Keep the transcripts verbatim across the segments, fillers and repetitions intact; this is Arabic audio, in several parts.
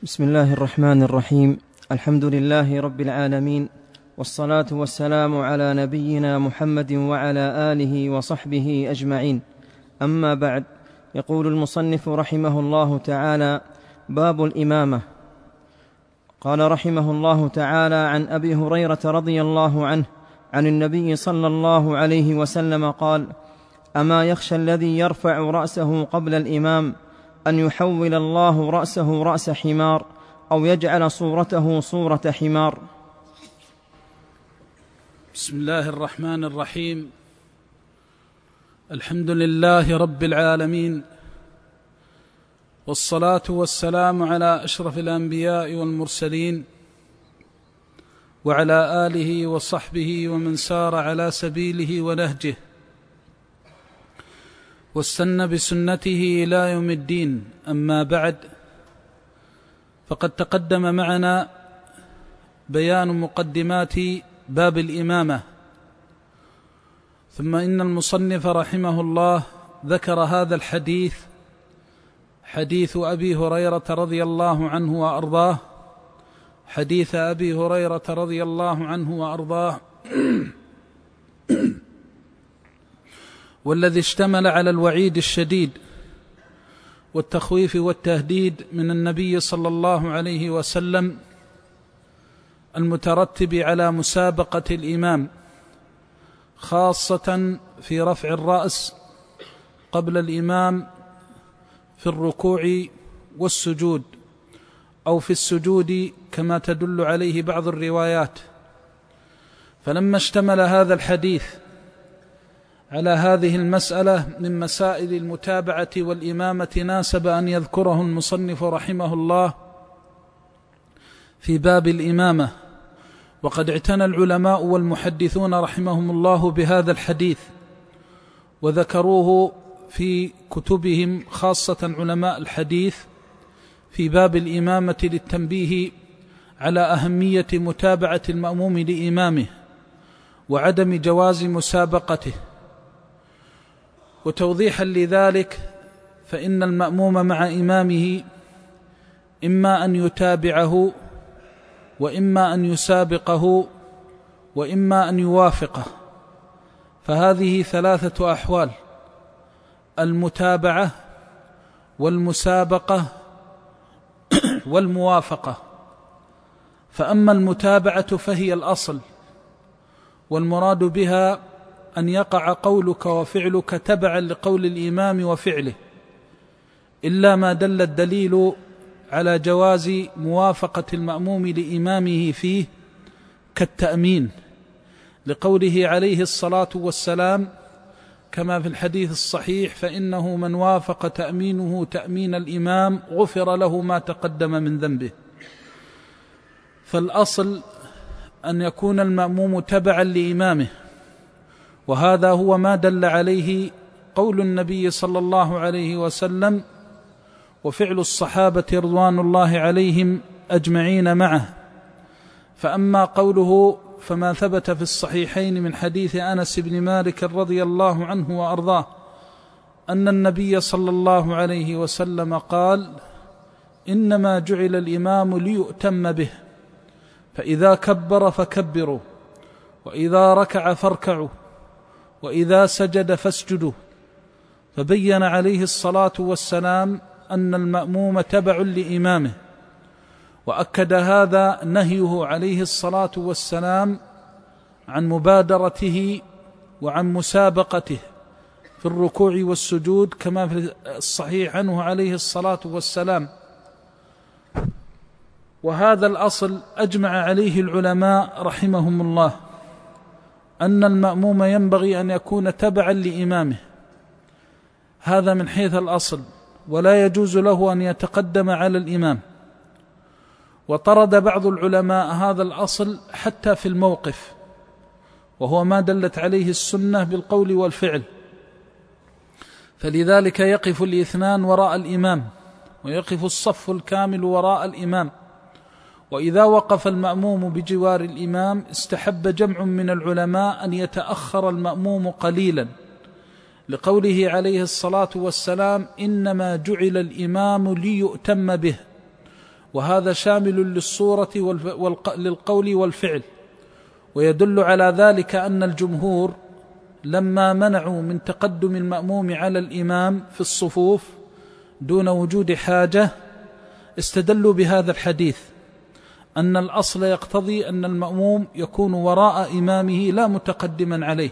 بسم الله الرحمن الرحيم. الحمد لله رب العالمين، والصلاة والسلام على نبينا محمد وعلى آله وصحبه أجمعين. أما بعد، يقول المصنف رحمه الله تعالى: باب الإمامة. قال رحمه الله تعالى: عن أبي هريرة رضي الله عنه عن النبي صلى الله عليه وسلم قال: أما يخشى الذي يرفع رأسه قبل الإمام أن يحول الله رأسه رأس حمار أو يجعل صورته صورة حمار. بسم الله الرحمن الرحيم. الحمد لله رب العالمين، والصلاة والسلام على أشرف الأنبياء والمرسلين وعلى آله وصحبه ومن سار على سبيله ونهجه واستنى بسنته إلى يوم الدين. أما بعد، فقد تقدم معنا بيان مقدمات باب الإمامة، ثم إن المصنف رحمه الله ذكر هذا الحديث، حديث أبي هريرة رضي الله عنه وأرضاه، حديث أبي هريرة رضي الله عنه وأرضاه والذي اشتمل على الوعيد الشديد والتخويف والتهديد من النبي صلى الله عليه وسلم المترتب على مسابقة الإمام، خاصة في رفع الرأس قبل الإمام في الركوع والسجود، أو في السجود كما تدل عليه بعض الروايات. فلما اشتمل هذا الحديث على هذه المسألة من مسائل المتابعة والإمامة، ناسب أن يذكره المصنف رحمه الله في باب الإمامة. وقد اعتنى العلماء والمحدثون رحمهم الله بهذا الحديث وذكروه في كتبهم، خاصة علماء الحديث، في باب الإمامة للتنبيه على أهمية متابعة المأموم لإمامه وعدم جواز مسابقته. وتوضيحا لذلك، فإن المأموم مع إمامه إما أن يتابعه، وإما أن يسابقه، وإما أن يوافقه، فهذه ثلاثة أحوال: المتابعة والمسابقة والموافقة. فأما المتابعة فهي الأصل، والمراد بها أن يقع قولك وفعلك تبعا لقول الإمام وفعله، إلا ما دل الدليل على جواز موافقة المأموم لإمامه فيه، كالتأمين، لقوله عليه الصلاة والسلام كما في الحديث الصحيح: فإنه من وافق تأمينه تأمين الإمام غفر له ما تقدم من ذنبه. فالأصل أن يكون المأموم تبعا لإمامه، وهذا هو ما دل عليه قول النبي صلى الله عليه وسلم وفعل الصحابة رضوان الله عليهم أجمعين معه. فأما قوله فما ثبت في الصحيحين من حديث أنس بن مالك رضي الله عنه وأرضاه أن النبي صلى الله عليه وسلم قال: إنما جعل الإمام ليؤتم به، فإذا كبر فكبروا، وإذا ركع فاركعوا، وإذا سجد فاسجدوا. فبين عليه الصلاة والسلام أن المأموم تبع لإمامه، وأكد هذا نهيه عليه الصلاة والسلام عن مبادرته وعن مسابقته في الركوع والسجود، كما في الصحيح عنه عليه الصلاة والسلام. وهذا الأصل أجمع عليه العلماء رحمهم الله، أن المأموم ينبغي أن يكون تبعا لإمامه، هذا من حيث الأصل، ولا يجوز له أن يتقدم على الإمام. وطرد بعض العلماء هذا الأصل حتى في الموقف، وهو ما دلت عليه السنة بالقول والفعل. فلذلك يقف الاثنان وراء الإمام، ويقف الصف الكامل وراء الإمام. وإذا وقف المأموم بجوار الإمام استحب جمع من العلماء أن يتأخر المأموم قليلا، لقوله عليه الصلاة والسلام: إنما جعل الإمام ليؤتم به، وهذا شامل للصورة للقول والفعل. ويدل على ذلك أن الجمهور لما منعوا من تقدم المأموم على الإمام في الصفوف دون وجود حاجة استدلوا بهذا الحديث أن الأصل يقتضي أن المأموم يكون وراء إمامه لا متقدما عليه.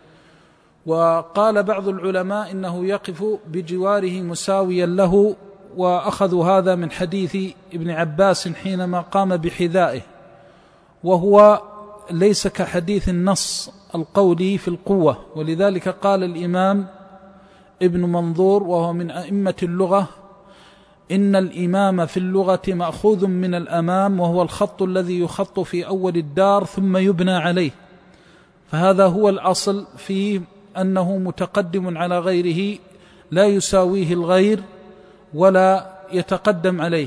وقال بعض العلماء إنه يقف بجواره مساويا له، وأخذوا هذا من حديث ابن عباس حينما قام بحذائه، وهو ليس كحديث النص القولي في القوة. ولذلك قال الإمام ابن منظور وهو من أئمة اللغة: إن الإمام في اللغة مأخوذ من الأمام، وهو الخط الذي يخط في أول الدار ثم يبنى عليه، فهذا هو الأصل فيه، أنه متقدم على غيره لا يساويه الغير ولا يتقدم عليه.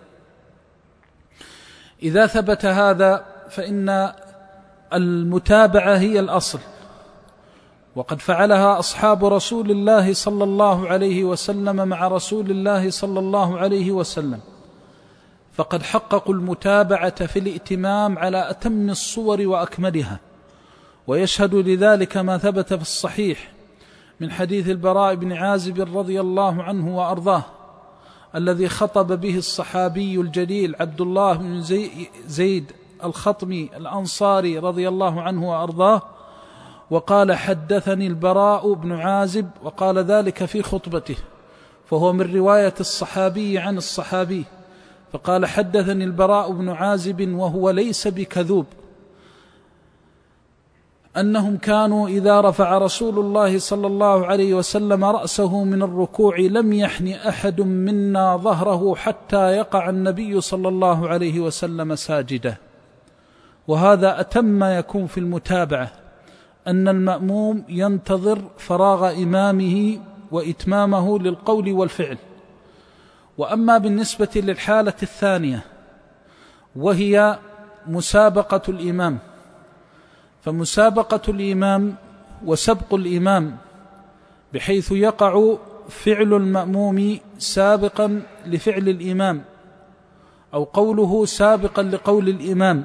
إذا ثبت هذا فإن المتابعة هي الأصل، وقد فعلها أصحاب رسول الله صلى الله عليه وسلم مع رسول الله صلى الله عليه وسلم، فقد حققوا المتابعة في الائتمام على أتم الصور وأكملها. ويشهد لذلك ما ثبت في الصحيح من حديث البراء بن عازب رضي الله عنه وأرضاه، الذي خطب به الصحابي الجليل عبد الله بن زيد الخطمي الأنصاري رضي الله عنه وأرضاه، وقال: حدثني البراء بن عازب، وقال ذلك في خطبته، فهو من رواية الصحابي عن الصحابي، فقال: حدثني البراء بن عازب وهو ليس بكذوب، أنهم كانوا إذا رفع رسول الله صلى الله عليه وسلم رأسه من الركوع لم يحن أحد منا ظهره حتى يقع النبي صلى الله عليه وسلم ساجدا. وهذا أتم ما يكون في المتابعة، أن المأموم ينتظر فراغ إمامه وإتمامه للقول والفعل. وأما بالنسبة للحالة الثانية وهي مسابقة الإمام، فمسابقة الإمام وسبق الإمام بحيث يقع فعل المأموم سابقا لفعل الإمام، أو قوله سابقا لقول الإمام،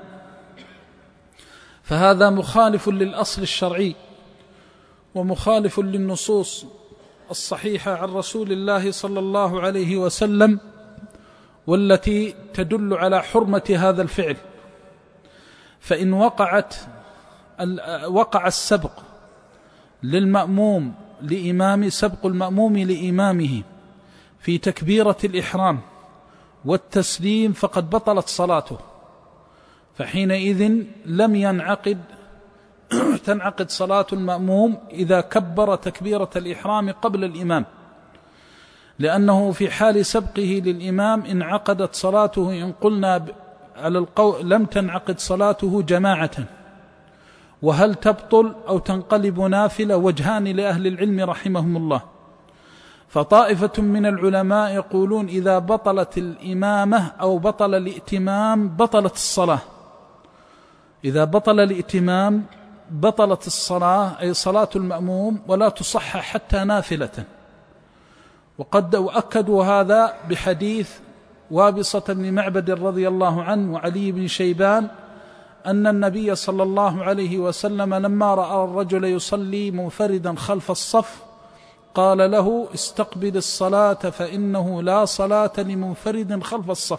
فهذا مخالف للأصل الشرعي ومخالف للنصوص الصحيحة عن رسول الله صلى الله عليه وسلم، والتي تدل على حرمة هذا الفعل. فإن وقعت وقع السبق للمأموم لإمام سبق المأموم لإمامه في تكبيرة الإحرام والتسليم فقد بطلت صلاته، فحينئذ لم ينعقد تنعقد صلاة المأموم إذا كبر تكبيرة الإحرام قبل الإمام، لأنه في حال سبقه للإمام انعقدت صلاته. إن قلنا على القول لم تنعقد صلاته جماعة، وهل تبطل أو تنقلب نافلة وجهان لأهل العلم رحمهم الله. فطائفة من العلماء يقولون إذا بطلت الإمامة أو بطل الائتمام بطلت الصلاة، إذا بطل الائتمام بطلت الصلاة، أي صلاة المأموم، ولا تصح حتى نافلة. وقد أكدوا هذا بحديث وابصة بن معبد رضي الله عنه وعلي بن شيبان أن النبي صلى الله عليه وسلم لما رأى الرجل يصلي منفردا خلف الصف قال له: استقبل الصلاة فإنه لا صلاة لمنفرد خلف الصف.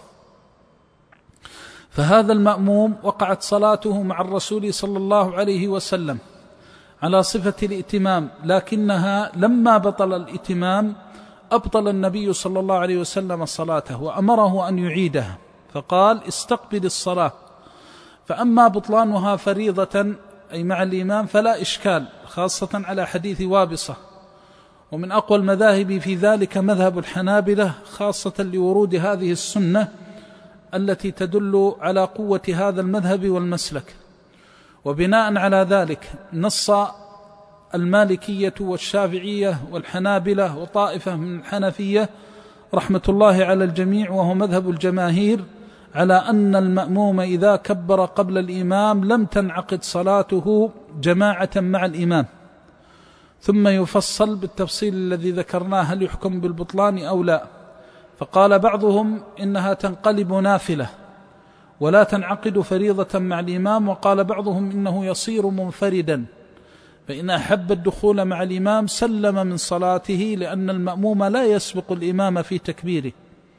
فهذا المأموم وقعت صلاته مع الرسول صلى الله عليه وسلم على صفة الائتمام، لكنها لما بطل الائتمام أبطل النبي صلى الله عليه وسلم صلاته وأمره أن يعيدها، فقال: استقبل الصلاة. فأما بطلانها فريضة أي مع الإمام فلا إشكال، خاصة على حديث وابصة. ومن أقوى المذاهب في ذلك مذهب الحنابلة، خاصة لورود هذه السنة التي تدل على قوة هذا المذهب والمسلك. وبناء على ذلك نص المالكية والشافعية والحنابلة وطائفة من الحنفية رحمة الله على الجميع، وهو مذهب الجماهير، على أن المأموم إذا كبر قبل الإمام لم تنعقد صلاته جماعة مع الإمام، ثم يفصل بالتفصيل الذي ذكرناه هل يحكم بالبطلان أو لا. فقال بعضهم إنها تنقلب نافلة ولا تنعقد فريضة مع الإمام، وقال بعضهم إنه يصير منفردا، فإن أحب الدخول مع الإمام سلم من صلاته، لأن المأموم لا يسبق الإمام في تكبيره،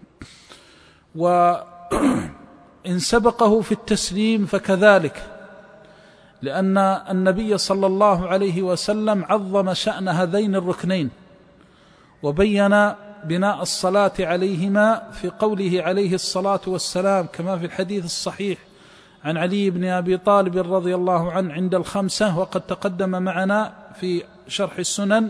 وإن سبقه في التسليم فكذلك، لأن النبي صلى الله عليه وسلم عظم شأن هذين الركنين وبين بناء الصلاة عليهما في قوله عليه الصلاة والسلام كما في الحديث الصحيح عن علي بن أبي طالب رضي الله عنه عند الخمسة، وقد تقدم معنا في شرح السنن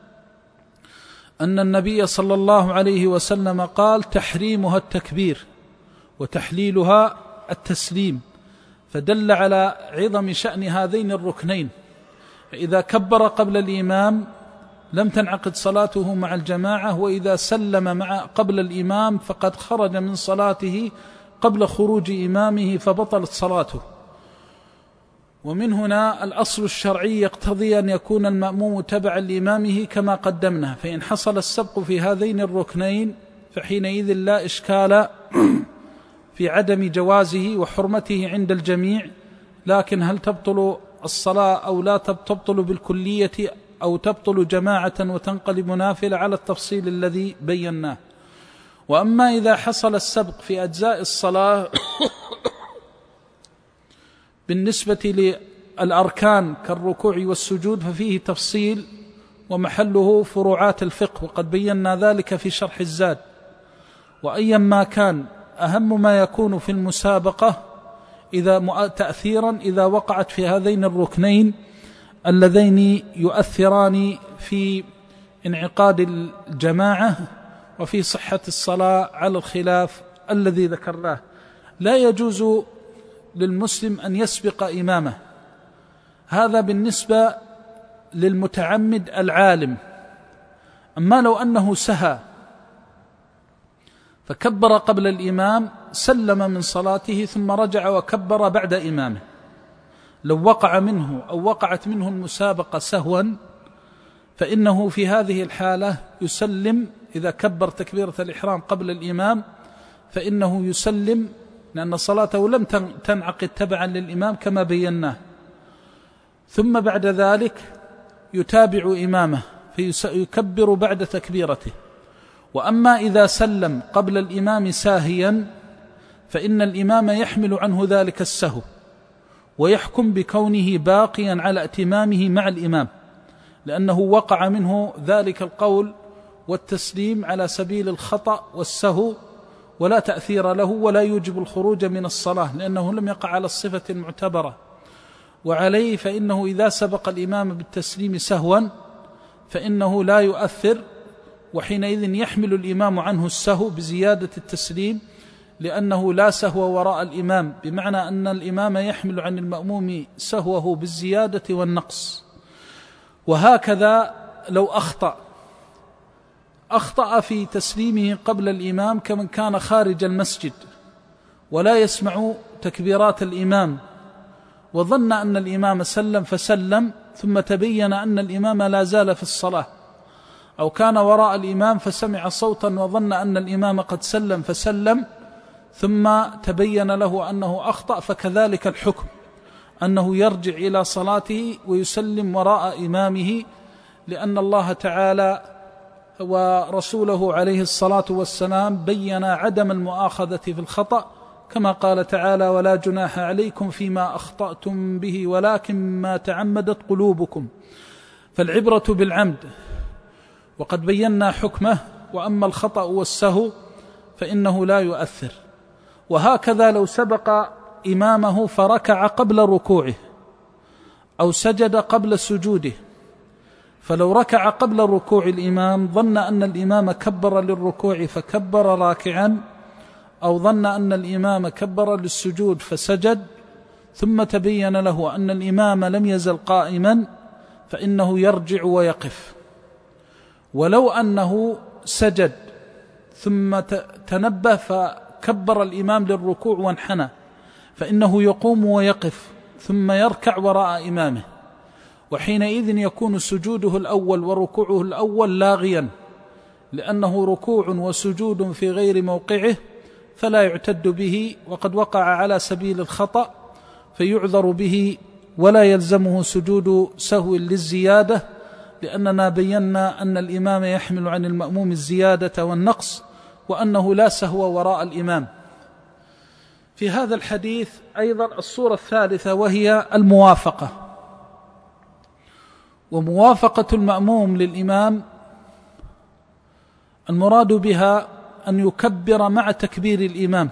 أن النبي صلى الله عليه وسلم قال: تحريمها التكبير وتحليلها التسليم، فدل على عظم شأن هذين الركنين. إذا كبر قبل الإمام لم تنعقد صلاته مع الجماعة، وإذا سلم مع قبل الإمام فقد خرج من صلاته قبل خروج إمامه فبطلت صلاته. ومن هنا الأصل الشرعي يقتضي أن يكون المأموم تبعا لإمامه كما قدمنا، فإن حصل السبق في هذين الركنين فحينئذ لا إشكال في عدم جوازه وحرمته عند الجميع. لكن هل تبطل الصلاة أو لا تبطل بالكلية أو تبطل جماعة وتنقلب نافلة على التفصيل الذي بيناه. وأما إذا حصل السبق في أجزاء الصلاة بالنسبة للأركان كالركوع والسجود ففيه تفصيل ومحله فروعات الفقه، وقد بينا ذلك في شرح الزاد. وأيا ما كان أهم ما يكون في المسابقة إذا تأثيرا إذا وقعت في هذين الركنين اللذين يؤثران في انعقاد الجماعة وفي صحة الصلاة على الخلاف الذي ذكرناه. لا يجوز للمسلم أن يسبق إمامه، هذا بالنسبة للمتعمد العالم. أما لو أنه سهى فكبر قبل الإمام سلم من صلاته ثم رجع وكبر بعد إمامه، لو وقع منه أو وقعت منه المسابقة سهوا فإنه في هذه الحالة يسلم. إذا كبر تكبيرة الإحرام قبل الإمام فإنه يسلم، لأن صلاته لم تنعقد تبعا للإمام كما بيناه، ثم بعد ذلك يتابع إمامه فيكبر بعد تكبيرته. وأما إذا سلم قبل الإمام ساهيا فإن الإمام يحمل عنه ذلك السهو ويحكم بكونه باقيا على ائتمامه مع الإمام، لأنه وقع منه ذلك القول والتسليم على سبيل الخطأ والسهو ولا تأثير له ولا يوجب الخروج من الصلاة، لأنه لم يقع على الصفة المعتبرة. وعليه فإنه إذا سبق الإمام بالتسليم سهوا فإنه لا يؤثر، وحينئذ يحمل الإمام عنه السهو بزيادة التسليم، لأنه لا سهو وراء الإمام، بمعنى أن الإمام يحمل عن المأموم سهوه بالزيادة والنقص. وهكذا لو أخطأ أخطأ في تسليمه قبل الإمام كمن كان خارج المسجد ولا يسمع تكبيرات الإمام، وظن أن الإمام سلم فسلم ثم تبين أن الإمام لا زال في الصلاة، أو كان وراء الإمام فسمع صوتا وظن أن الإمام قد سلم فسلم ثم تبين له أنه أخطأ، فكذلك الحكم أنه يرجع إلى صلاته ويسلم وراء إمامه، لأن الله تعالى ورسوله عليه الصلاة والسلام بين عدم المؤاخذة في الخطأ، كما قال تعالى: ولا جناح عليكم فيما أخطأتم به ولكن ما تعمدت قلوبكم. فالعبرة بالعمد، وقد بينا حكمه. وأما الخطأ والسهو فإنه لا يؤثر. وهكذا لو سبق إمامه فركع قبل ركوعه أو سجد قبل سجوده، فلو ركع قبل ركوع الإمام ظن أن الإمام كبر للركوع فكبر راكعا، أو ظن أن الإمام كبر للسجود فسجد، ثم تبين له أن الإمام لم يزل قائما، فإنه يرجع ويقف. ولو أنه سجد ثم تنبه فكبر الإمام للركوع وانحنى، فإنه يقوم ويقف ثم يركع وراء إمامه، وحينئذ يكون سجوده الأول وركوعه الأول لاغيا، لأنه ركوع وسجود في غير موقعه فلا يعتد به، وقد وقع على سبيل الخطأ فيعذر به ولا يلزمه سجود سهو للزيادة، لأننا بينا أن الإمام يحمل عن المأموم الزيادة والنقص، وأنه لا سهو وراء الإمام. في هذا الحديث أيضا الصورة الثالثة وهي الموافقة. وموافقة المأموم للإمام المراد بها أن يكبر مع تكبير الإمام،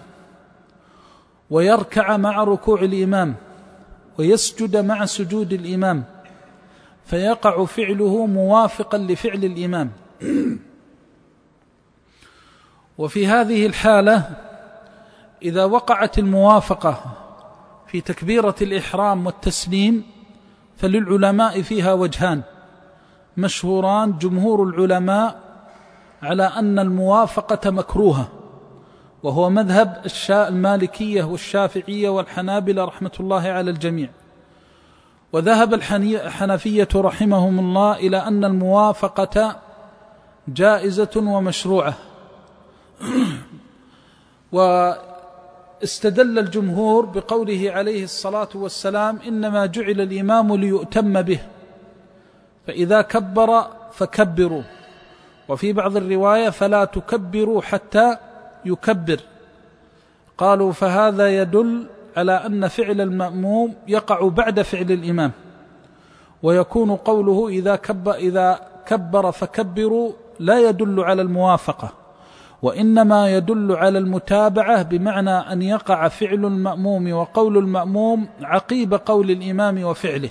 ويركع مع ركوع الإمام، ويسجد مع سجود الإمام، فيقع فعله موافقا لفعل الإمام. وفي هذه الحالة إذا وقعت الموافقة في تكبيرة الإحرام والتسليم فللعلماء فيها وجهان مشهوران. جمهور العلماء على أن الموافقة مكروهة، وهو مذهب المالكية والشافعية والحنابلة رحمة الله على الجميع. وذهب الحنفية رحمهم الله إلى أن الموافقة جائزة ومشروعة. واستدل الجمهور بقوله عليه الصلاة والسلام: إنما جعل الإمام ليؤتم به، فإذا كبر فكبروا، وفي بعض الرواية فلا تكبروا حتى يكبر. قالوا فهذا يدل على أن فعل المأموم يقع بعد فعل الإمام، ويكون قوله إذا كبر, إذا كبر فكبروا لا يدل على الموافقة، وإنما يدل على المتابعة، بمعنى أن يقع فعل المأموم وقول المأموم عقيب قول الإمام وفعله.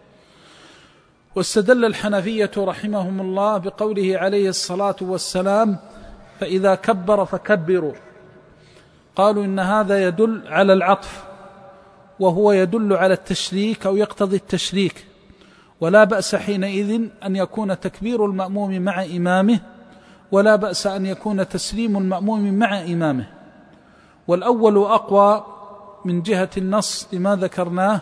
واستدل الحنفية رحمهم الله بقوله عليه الصلاة والسلام: فإذا كبر فكبروا. قالوا إن هذا يدل على العطف، وهو يدل على التشريك أو يقتضي التشريك، ولا بأس حينئذ أن يكون تكبير المأموم مع إمامه، ولا بأس أن يكون تسليم المأموم مع إمامه. والأول أقوى من جهة النص لما ذكرناه،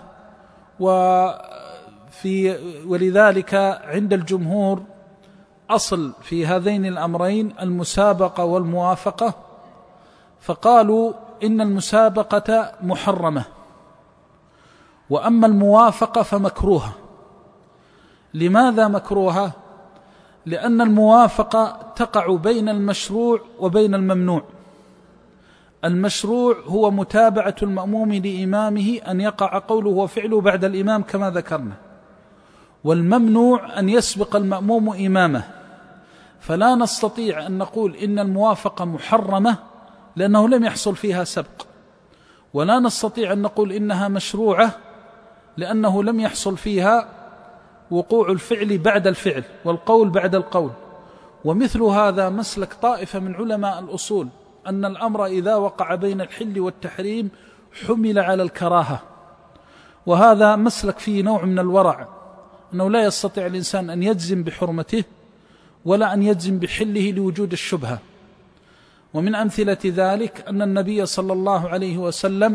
وفي ولذلك عند الجمهور أصل في هذين الأمرين المسابقة والموافقة، فقالوا إن المسابقة محرمة، وأما الموافقة فمكروهة. لماذا مكروهة؟ لأن الموافقة تقع بين المشروع وبين الممنوع. المشروع هو متابعة المأموم لإمامه، أن يقع قوله وفعله بعد الإمام كما ذكرنا، والممنوع أن يسبق المأموم إمامه. فلا نستطيع أن نقول إن الموافقة محرمة لأنه لم يحصل فيها سبق، ولا نستطيع أن نقول إنها مشروعة لأنه لم يحصل فيها وقوع الفعل بعد الفعل والقول بعد القول. ومثل هذا مسلك طائفة من علماء الأصول، أن الأمر إذا وقع بين الحل والتحريم حمل على الكراهة، وهذا مسلك فيه نوع من الورع، أنه لا يستطيع الإنسان أن يجزم بحرمته ولا أن يجزم بحله لوجود الشبهة. ومن أمثلة ذلك أن النبي صلى الله عليه وسلم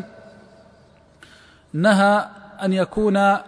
نهى أن يكون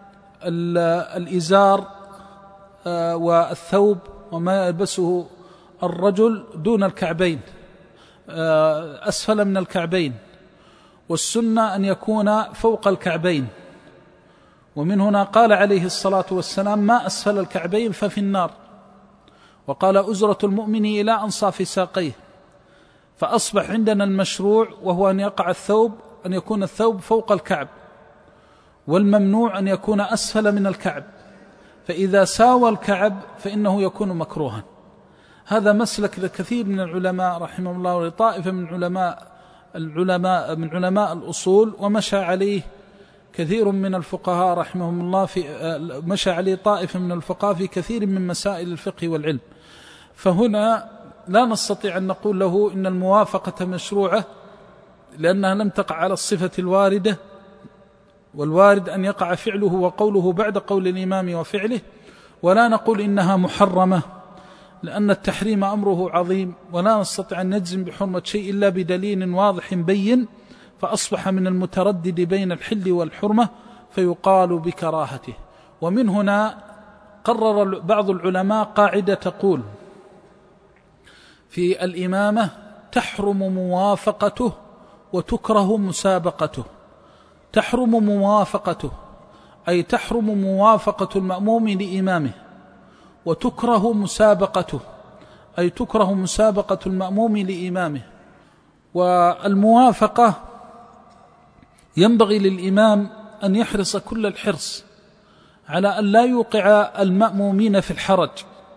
الإزار والثوب وما يلبسه الرجل دون الكعبين، أسفل من الكعبين، والسنة أن يكون فوق الكعبين. ومن هنا قال عليه الصلاة والسلام: ما أسفل الكعبين ففي النار. وقال: أزرة المؤمن إلى أنصاف ساقيه. فأصبح عندنا المشروع وهو أن يقع الثوب، أن يكون الثوب فوق الكعب، والممنوع أن يكون أسفل من الكعب، فإذا ساوى الكعب فإنه يكون مكروها. هذا مسلك لكثير من العلماء رحمه الله، ولطائفة من علماء العلماء من علماء الأصول، ومشى عليه كثير من الفقهاء رحمهم الله في مشى عليه طائفة من الفقهاء في كثير من مسائل الفقه والعلم. فهنا لا نستطيع أن نقول له إن الموافقة مشروعة لأنها لم تقع على الصفة الواردة، والوارد أن يقع فعله وقوله بعد قول الإمام وفعله، ولا نقول إنها محرمة لأن التحريم أمره عظيم، ولا نستطيع أن نجزم بحرمة شيء إلا بدليل واضح بين، فأصبح من المتردد بين الحل والحرمة فيقال بكراهته. ومن هنا قرر بعض العلماء قاعدة تقول: في الإمامة تحرم موافقته وتكره مسابقته. تحرم موافقته أي تحرم موافقة المأموم لإمامه، وتكره مسابقته أي تكره مسابقة المأموم لإمامه. والموافقة ينبغي للإمام أن يحرص كل الحرص على أن لا يوقع المأمومين في الحرج،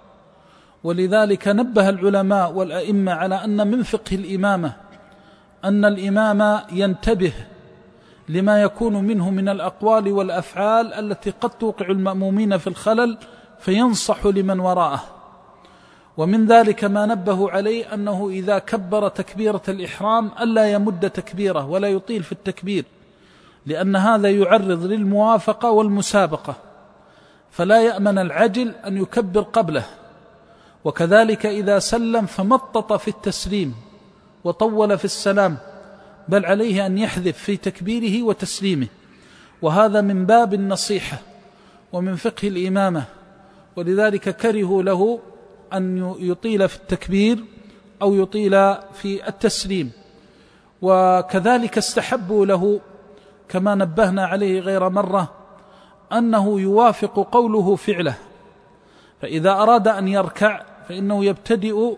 ولذلك نبه العلماء والأئمة على أن من فقه الإمامة أن الإمام ينتبه لما يكون منه من الأقوال والأفعال التي قد توقع المأمومين في الخلل فينصح لمن وراءه. ومن ذلك ما نبه عليه أنه إذا كبر تكبيرة الإحرام ألا يمد تكبيره ولا يطيل في التكبير، لأن هذا يعرض للموافقة والمسابقة، فلا يأمن العجل أن يكبر قبله. وكذلك إذا سلم فمطط في التسليم وطول في السلام، بل عليه أن يحذف في تكبيره وتسليمه، وهذا من باب النصيحة ومن فقه الإمامة. ولذلك كرهوا له أن يطيل في التكبير أو يطيل في التسليم. وكذلك استحبوا له كما نبهنا عليه غير مرة أنه يوافق قوله فعله، فإذا أراد أن يركع فإنه يبتدئ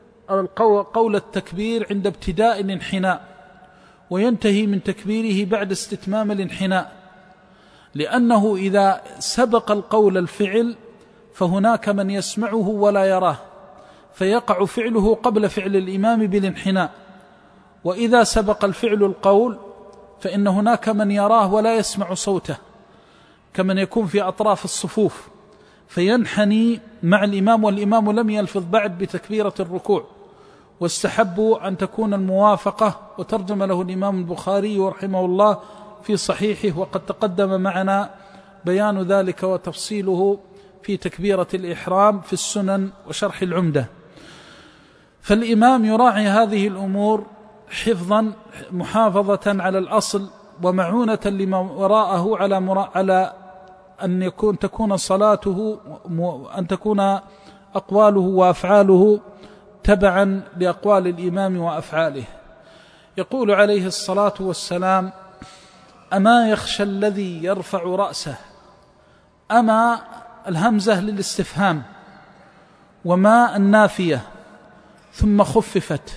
قول التكبير عند ابتداء الانحناء وينتهي من تكبيره بعد استتمام الانحناء، لأنه إذا سبق القول الفعل فهناك من يسمعه ولا يراه فيقع فعله قبل فعل الإمام بالانحناء، وإذا سبق الفعل القول فإن هناك من يراه ولا يسمع صوته كمن يكون في أطراف الصفوف فينحني مع الإمام والإمام لم يلفظ بعد بتكبيرة الركوع. واستحبوا أن تكون الموافقة، وترجم له الإمام البخاري رحمه الله في صحيحه، وقد تقدم معنا بيان ذلك وتفصيله في تكبيرة الإحرام في السنن وشرح العمدة. فالإمام يراعي هذه الأمور حفظا محافظة على الأصل ومعونة لما وراءه على على أن يكون تكون صلاته أن تكون أقواله وأفعاله تبعا لأقوال الإمام وأفعاله. يقول عليه الصلاة والسلام: أما يخشى الذي يرفع رأسه. أما الهمزة للاستفهام، وما النافية ثم خففت،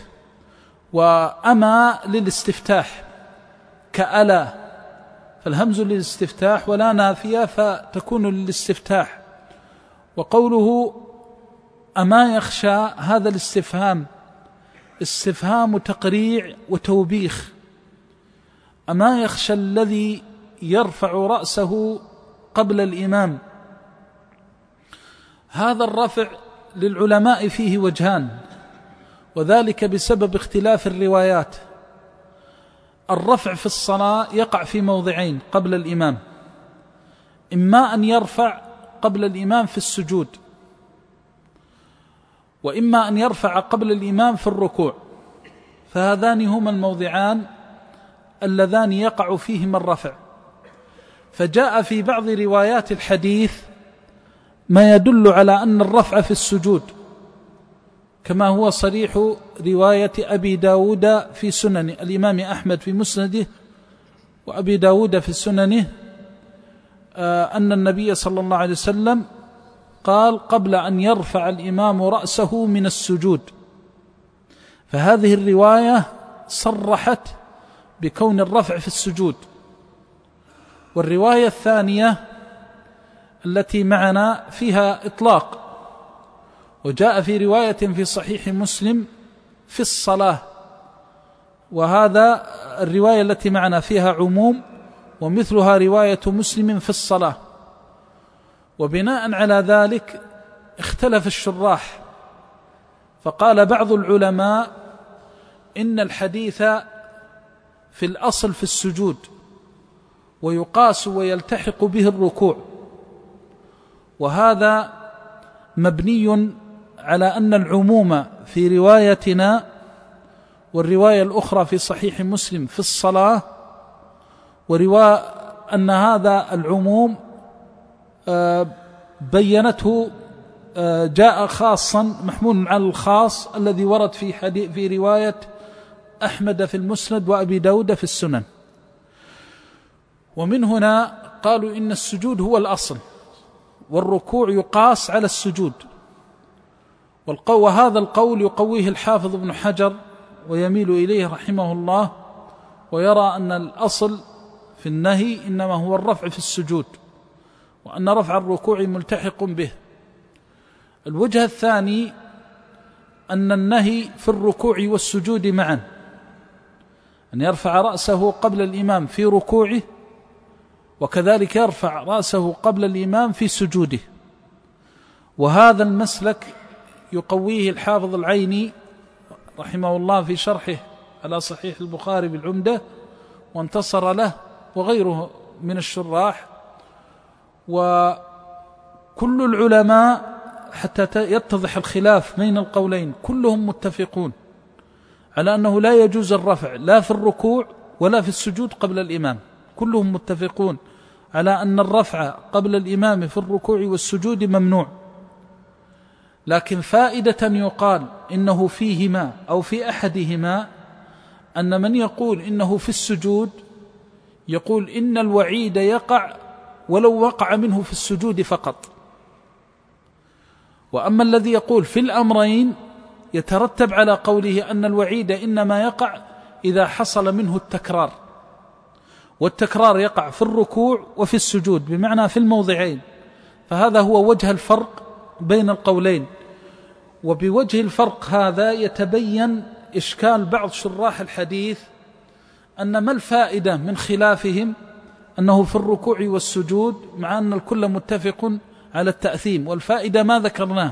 وأما للاستفتاح كألا، فالهمز للاستفتاح ولا نافية فتكون للاستفتاح. وقوله أما يخشى هذا الاستفهام استفهام تقريع وتوبيخ. أما يخشى الذي يرفع رأسه قبل الإمام، هذا الرفع للعلماء فيه وجهان، وذلك بسبب اختلاف الروايات. الرفع في الصلاة يقع في موضعين قبل الإمام: إما أن يرفع قبل الإمام في السجود، وإما أن يرفع قبل الإمام في الركوع، فهذان هما الموضعان اللذان يقع فيهما الرفع. فجاء في بعض روايات الحديث ما يدل على أن الرفع في السجود، كما هو صريح رواية أبي داود في سنن الإمام أحمد في مسنده وأبي داود في سننه، أن النبي صلى الله عليه وسلم قال: قبل أن يرفع الإمام رأسه من السجود. فهذه الرواية صرحت بكون الرفع في السجود. والرواية الثانية التي معنا فيها إطلاق، وجاء في رواية في صحيح مسلم في الصلاة، وهذا الرواية التي معنا فيها عموم، ومثلها رواية مسلم في الصلاة. وبناء على ذلك اختلف الشراح، فقال بعض العلماء إن الحديث في الأصل في السجود، ويقاس ويلتحق به الركوع، وهذا مبني على أن العموم في روايتنا والرواية الأخرى في صحيح مسلم في الصلاة، ورواية أن هذا العموم بينته جاء خاصا محمول على الخاص الذي ورد في حديث في رواية أحمد في المسند وأبي داود في السنن. ومن هنا قالوا إن السجود هو الأصل والركوع يقاس على السجود، وهذا القول يقويه الحافظ ابن حجر ويميل إليه رحمه الله، ويرى أن الأصل في النهي إنما هو الرفع في السجود، وأن رفع الركوع ملتحق به. الوجه الثاني أن النهي في الركوع والسجود معا، أن يرفع رأسه قبل الإمام في ركوعه، وكذلك يرفع رأسه قبل الإمام في سجوده. وهذا المسلك يقويه الحافظ العيني رحمه الله في شرحه على صحيح البخاري بالعمدة، وانتصر له وغيره من الشراح. وكل العلماء حتى يتضح الخلاف بين القولين كلهم متفقون على أنه لا يجوز الرفع لا في الركوع ولا في السجود قبل الإمام، كلهم متفقون على أن الرفع قبل الإمام في الركوع والسجود ممنوع. لكن فائدة يقال إنه فيهما أو في أحدهما، أن من يقول إنه في السجود يقول إن الوعيد يقع ولو وقع منه في السجود فقط، وأما الذي يقول في الأمرين يترتب على قوله أن الوعيد إنما يقع إذا حصل منه التكرار، والتكرار يقع في الركوع وفي السجود بمعنى في الموضعين. فهذا هو وجه الفرق بين القولين. وبوجه الفرق هذا يتبين إشكال بعض شراح الحديث، أن ما الفائدة من خلافهم أنه في الركوع والسجود مع أن الكل متفق على التأثيم، والفائدة ما ذكرناه.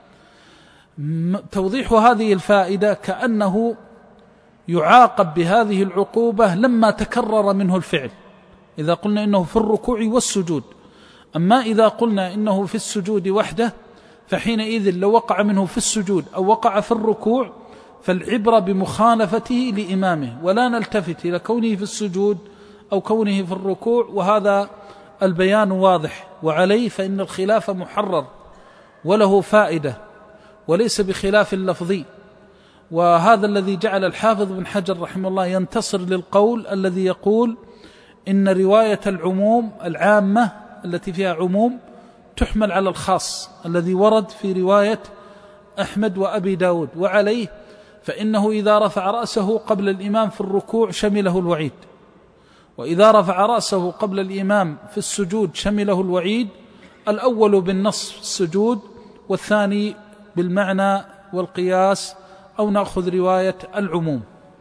توضيح هذه الفائدة كأنه يعاقب بهذه العقوبة لما تكرر منه الفعل، إذا قلنا إنه في الركوع والسجود. أما إذا قلنا إنه في السجود وحده فحينئذ لو وقع منه في السجود أو وقع في الركوع فالعبرة بمخالفته لإمامه، ولا نلتفت إلى كونه في السجود أو كونه في الركوع، وهذا البيان واضح. وعليه فإن الخلاف محرر وله فائدة وليس بخلاف لفظي. وهذا الذي جعل الحافظ بن حجر رحمه الله ينتصر للقول الذي يقول إن رواية العموم العامة التي فيها عموم تحمل على الخاص الذي ورد في رواية أحمد وأبي داود. وعليه فإنه إذا رفع رأسه قبل الإمام في الركوع شمله الوعيد، وإذا رفع رأسه قبل الإمام في السجود شمله الوعيد، الأول بالنص في السجود والثاني بالمعنى والقياس، أو نأخذ رواية العموم.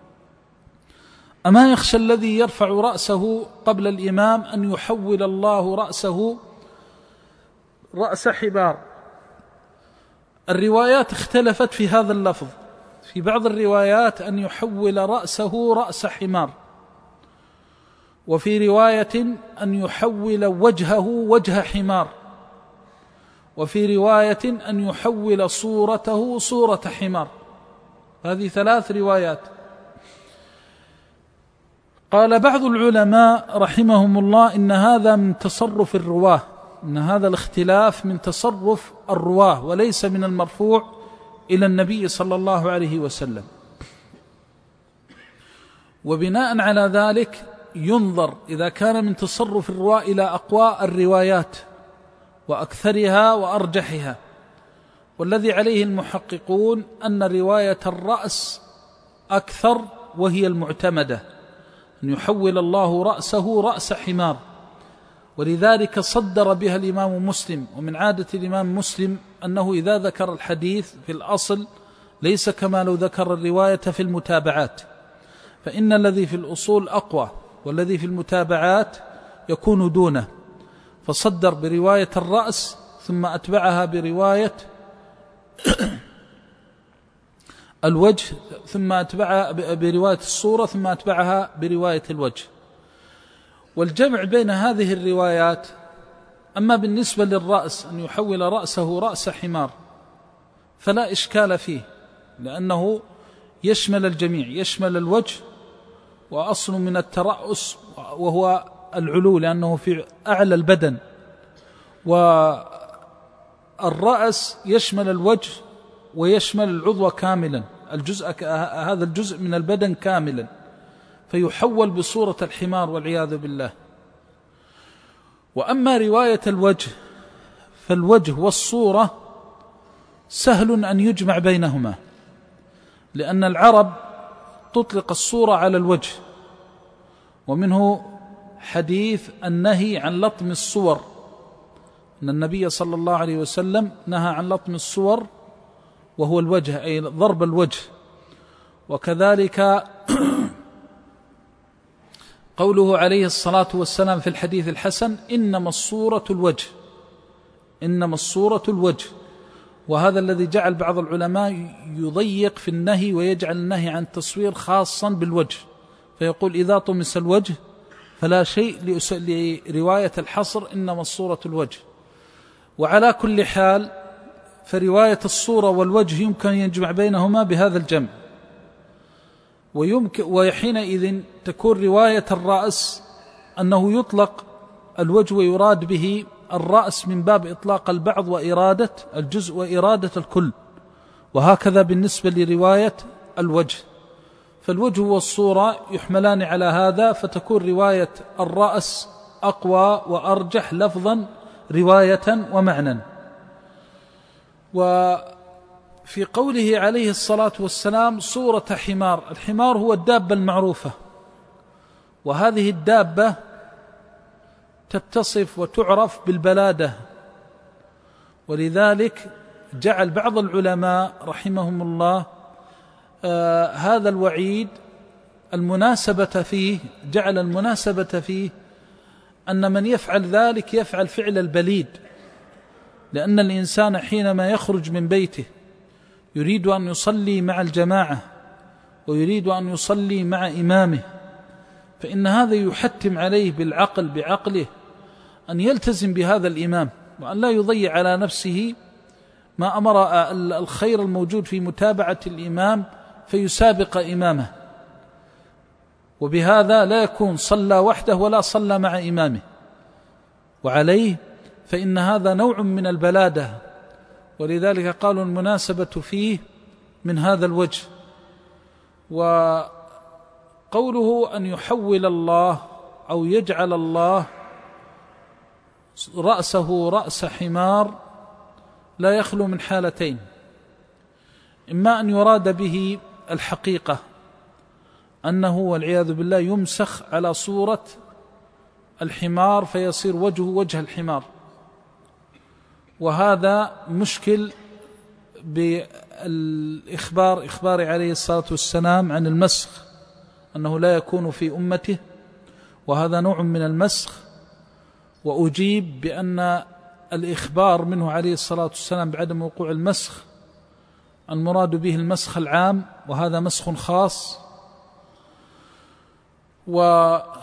أما يخشى الذي يرفع رأسه قبل الإمام أن يحول الله رأسه رأس حمار. الروايات اختلفت في هذا اللفظ، في بعض الروايات أن يحول رأسه رأس حمار، وفي رواية أن يحول وجهه وجه حمار، وفي رواية أن يحول صورته صورة حمار. هذه ثلاث روايات. قال بعض العلماء رحمهم الله إن هذا من تصرف الرواه، إن هذا الاختلاف من تصرف الرواه وليس من المرفوع إلى النبي صلى الله عليه وسلم. وبناء على ذلك ينظر إذا كان من تصرف الرواه إلى أقوى الروايات وأكثرها وأرجحها. والذي عليه المحققون أن رواية الرأس أكثر وهي المعتمدة، أن يحول الله رأسه رأس حمار، ولذلك صدر بها الإمام مسلم. ومن عادة الإمام مسلم أنه إذا ذكر الحديث في الأصل ليس كما لو ذكر الرواية في المتابعات، فإن الذي في الأصول أقوى والذي في المتابعات يكون دونه، فصدر برواية الرأس ثم أتبعها برواية الوجه، ثم أتبعها برواية الصورة، ثم أتبعها برواية الوجه. والجمع بين هذه الروايات، أما بالنسبة للرأس أن يحول رأسه رأس حمار فلا إشكال فيه، لأنه يشمل الجميع، يشمل الوجه، وأصل من الترأس وهو العلو لأنه في أعلى البدن، والرأس والرأس يشمل الوجه ويشمل العضو كاملا، الجزء هذا الجزء من البدن كاملا، فيحول بصورة الحمار والعياذ بالله. وأما رواية الوجه فالوجه والصورة سهل أن يجمع بينهما، لأن العرب تطلق الصورة على الوجه، ومنه حديث النهي عن لطم الصور، أن النبي صلى الله عليه وسلم نهى عن لطم الصور وهو الوجه أي ضرب الوجه. وكذلك قوله عليه الصلاة والسلام في الحديث الحسن إنما الصورة الوجه، إنما الصورة الوجه. وهذا الذي جعل بعض العلماء يضيق في النهي ويجعل النهي عن التصوير خاصا بالوجه، فيقول إذا طمس الوجه فلا شيء لرواية الحصر إنما الصورة الوجه. وعلى كل حال فرواية الصورة والوجه يمكن أن يجمع بينهما بهذا الجمع، ويمكن وحينئذ تكون رواية الرأس أنه يطلق الوجه ويراد به الرأس من باب إطلاق البعض وإرادة الجزء وإرادة الكل، وهكذا بالنسبة لرواية الوجه. فالوجه والصورة يحملان على هذا، فتكون رواية الرأس أقوى وأرجح لفظا رواية ومعنى. وفي قوله عليه الصلاة والسلام صورة حمار، الحمار هو الدابة المعروفة، وهذه الدابة تتصف وتعرف بالبلادة، ولذلك جعل بعض العلماء رحمهم الله آه هذا الوعيد المناسبة فيه، جعل المناسبة فيه أن من يفعل ذلك يفعل فعل البليد، لأن الإنسان حينما يخرج من بيته يريد أن يصلي مع الجماعة ويريد أن يصلي مع إمامه، فإن هذا يحتم عليه بالعقل بعقله أن يلتزم بهذا الإمام، وأن لا يضيع على نفسه ما أمر الخير الموجود في متابعة الإمام فيسابق إمامه، وبهذا لا يكون صلى وحده ولا صلى مع إمامه. وعليه فإن هذا نوع من البلادة، ولذلك قالوا المناسبة فيه من هذا الوجه. وقوله أن يحول الله أو يجعل الله رأسه رأس حمار لا يخلو من حالتين، إما أن يراد به الحقيقة أنه والعياذ بالله يمسخ على صورة الحمار فيصير وجهه وجه الحمار، وهذا مشكل بالإخبار إخبار عليه الصلاة والسلام عن المسخ أنه لا يكون في أمته، وهذا نوع من المسخ. وأجيب بأن الإخبار منه عليه الصلاة والسلام بعدم وقوع المسخ المراد به المسخ العام، وهذا مسخ خاص. والوجه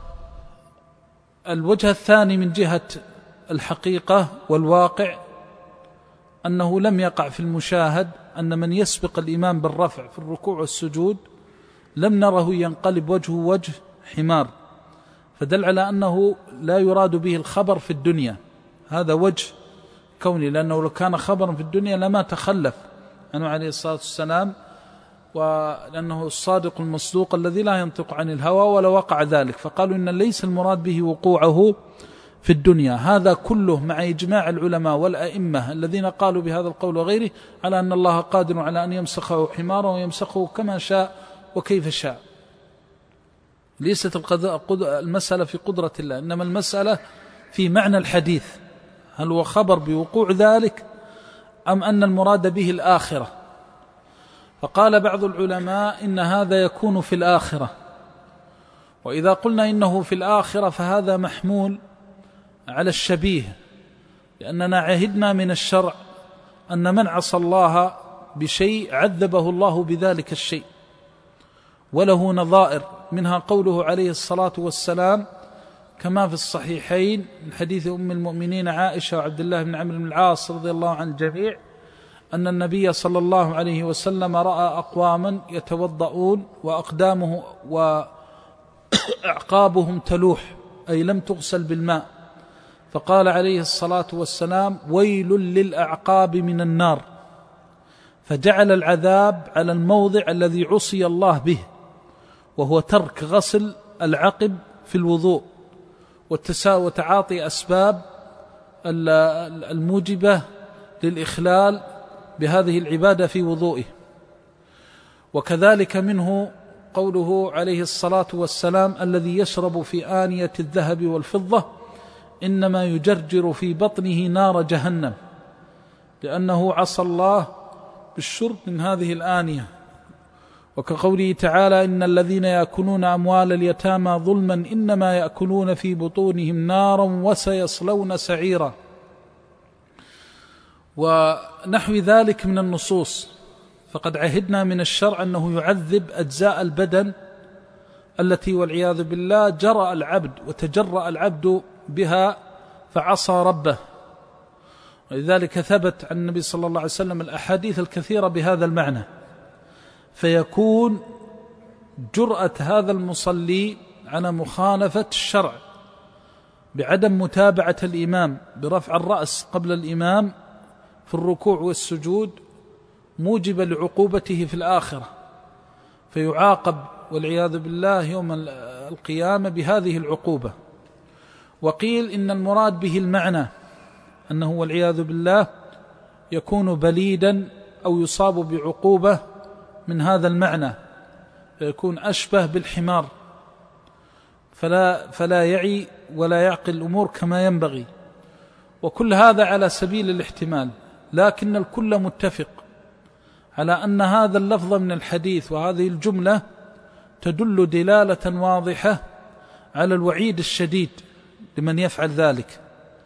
الثاني من جهة الحقيقة والواقع أنه لم يقع في المشاهد أن من يسبق الإمام بالرفع في الركوع والسجود لم نره ينقلب وجهه وجه حمار، فدل على أنه لا يراد به الخبر في الدنيا، هذا وجه كوني، لأنه لو كان خبرا في الدنيا لما تخلف عنه عليه الصلاة والسلام، ولأنه الصادق المصدوق الذي لا ينطق عن الهوى ولا وقع ذلك، فقالوا إن ليس المراد به وقوعه في الدنيا. هذا كله مع إجماع العلماء والأئمة الذين قالوا بهذا القول وغيره على أن الله قادر على أن يمسخه حمارا ويمسخه كما شاء وكيف شاء. ليست المسألة في قدرة الله، إنما المسألة في معنى الحديث، هل هو خبر بوقوع ذلك أم أن المراد به الآخرة؟ فقال بعض العلماء إن هذا يكون في الآخرة، وإذا قلنا إنه في الآخرة فهذا محمول على الشبيه، لأننا عهدنا من الشرع أن من عصى الله بشيء عذبه الله بذلك الشيء، وله نظائر، منها قوله عليه الصلاة والسلام كما في الصحيحين من حديث أم المؤمنين عائشة وعبد الله بن عمرو بن العاص رضي الله عن الجميع أن النبي صلى الله عليه وسلم رأى أقواما يتوضؤون وأقدامه وأعقابهم تلوح، أي لم تغسل بالماء، فقال عليه الصلاة والسلام: ويل للأعقاب من النار، فجعل العذاب على الموضع الذي عصي الله به، وهو ترك غسل العقب في الوضوء وتعاطي أسباب الموجبة للإخلال بهذه العبادة في وضوئه. وكذلك منه قوله عليه الصلاة والسلام: الذي يشرب في آنية الذهب والفضة إنما يجرجر في بطنه نار جهنم، لأنه عصى الله بالشرب من هذه الآنية. وكقوله تعالى: إن الذين يأكلون أموال اليتامى ظلما إنما يأكلون في بطونهم نارا وسيصلون سعيرا، ونحو ذلك من النصوص. فقد عهدنا من الشرع أنه يعذب أجزاء البدن التي والعياذ بالله جرأ العبد وتجرأ العبد بها فعصى ربه، ولذلك ثبت عن النبي صلى الله عليه وسلم الأحاديث الكثيرة بهذا المعنى. فيكون جرأة هذا المصلي على مخالفة الشرع بعدم متابعة الإمام برفع الرأس قبل الإمام في الركوع والسجود موجبة لعقوبته في الآخرة، فيعاقب والعياذ بالله يوم القيامة بهذه العقوبة. وقيل إن المراد به المعنى، أنه والعياذ بالله يكون بليدا أو يصاب بعقوبة من هذا المعنى، فيكون أشبه بالحمار، فلا, فلا يعي ولا يعقل الأمور كما ينبغي. وكل هذا على سبيل الاحتمال، لكن الكل متفق على أن هذا اللفظ من الحديث وهذه الجملة تدل دلالة واضحة على الوعيد الشديد لمن يفعل ذلك.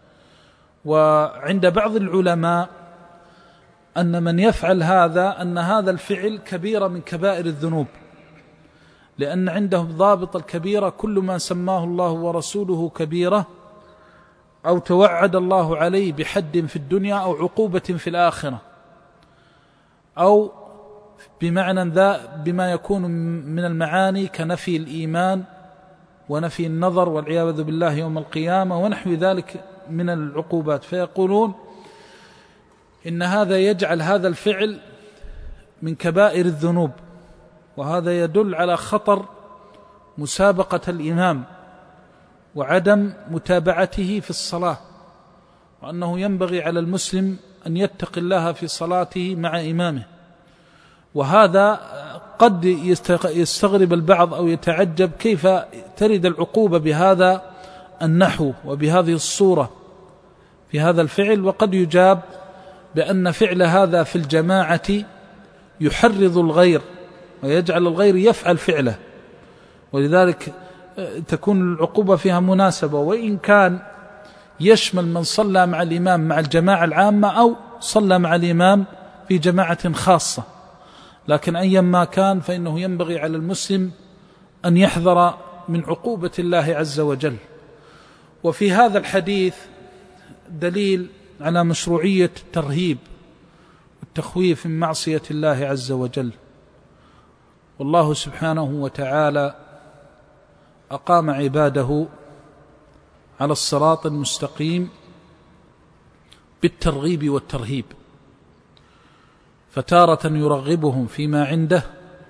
وعند بعض العلماء أن من يفعل هذا أن هذا الفعل كبيرة من كبائر الذنوب، لأن عندهم ضابط الكبيرة كل ما سماه الله ورسوله كبيرة أو توعد الله عليه بحد في الدنيا أو عقوبة في الآخرة، أو بمعنى ذا بما يكون من المعاني كنفي الإيمان ونفي النظر والعياذ بالله يوم القيامة ونحو ذلك من العقوبات. فيقولون إن هذا يجعل هذا الفعل من كبائر الذنوب، وهذا يدل على خطر مسابقة الإمام وعدم متابعته في الصلاة، وأنه ينبغي على المسلم أن يتقي الله في صلاته مع إمامه. وهذا قد يستغرب البعض أو يتعجب كيف ترد العقوبة بهذا النحو وبهذه الصورة في هذا الفعل، وقد يجاب بأن فعل هذا في الجماعة يحرض الغير ويجعل الغير يفعل فعله، ولذلك تكون العقوبة فيها مناسبة، وإن كان يشمل من صلى مع الإمام مع الجماعة العامة أو صلى مع الإمام في جماعة خاصة. لكن أيا ما كان فإنه ينبغي على المسلم أن يحذر من عقوبة الله عز وجل. وفي هذا الحديث دليل على مشروعية الترهيب والتخويف من معصية الله عز وجل. والله سبحانه وتعالى أقام عباده على الصراط المستقيم بالترغيب والترهيب، فتارة يرغبهم فيما عنده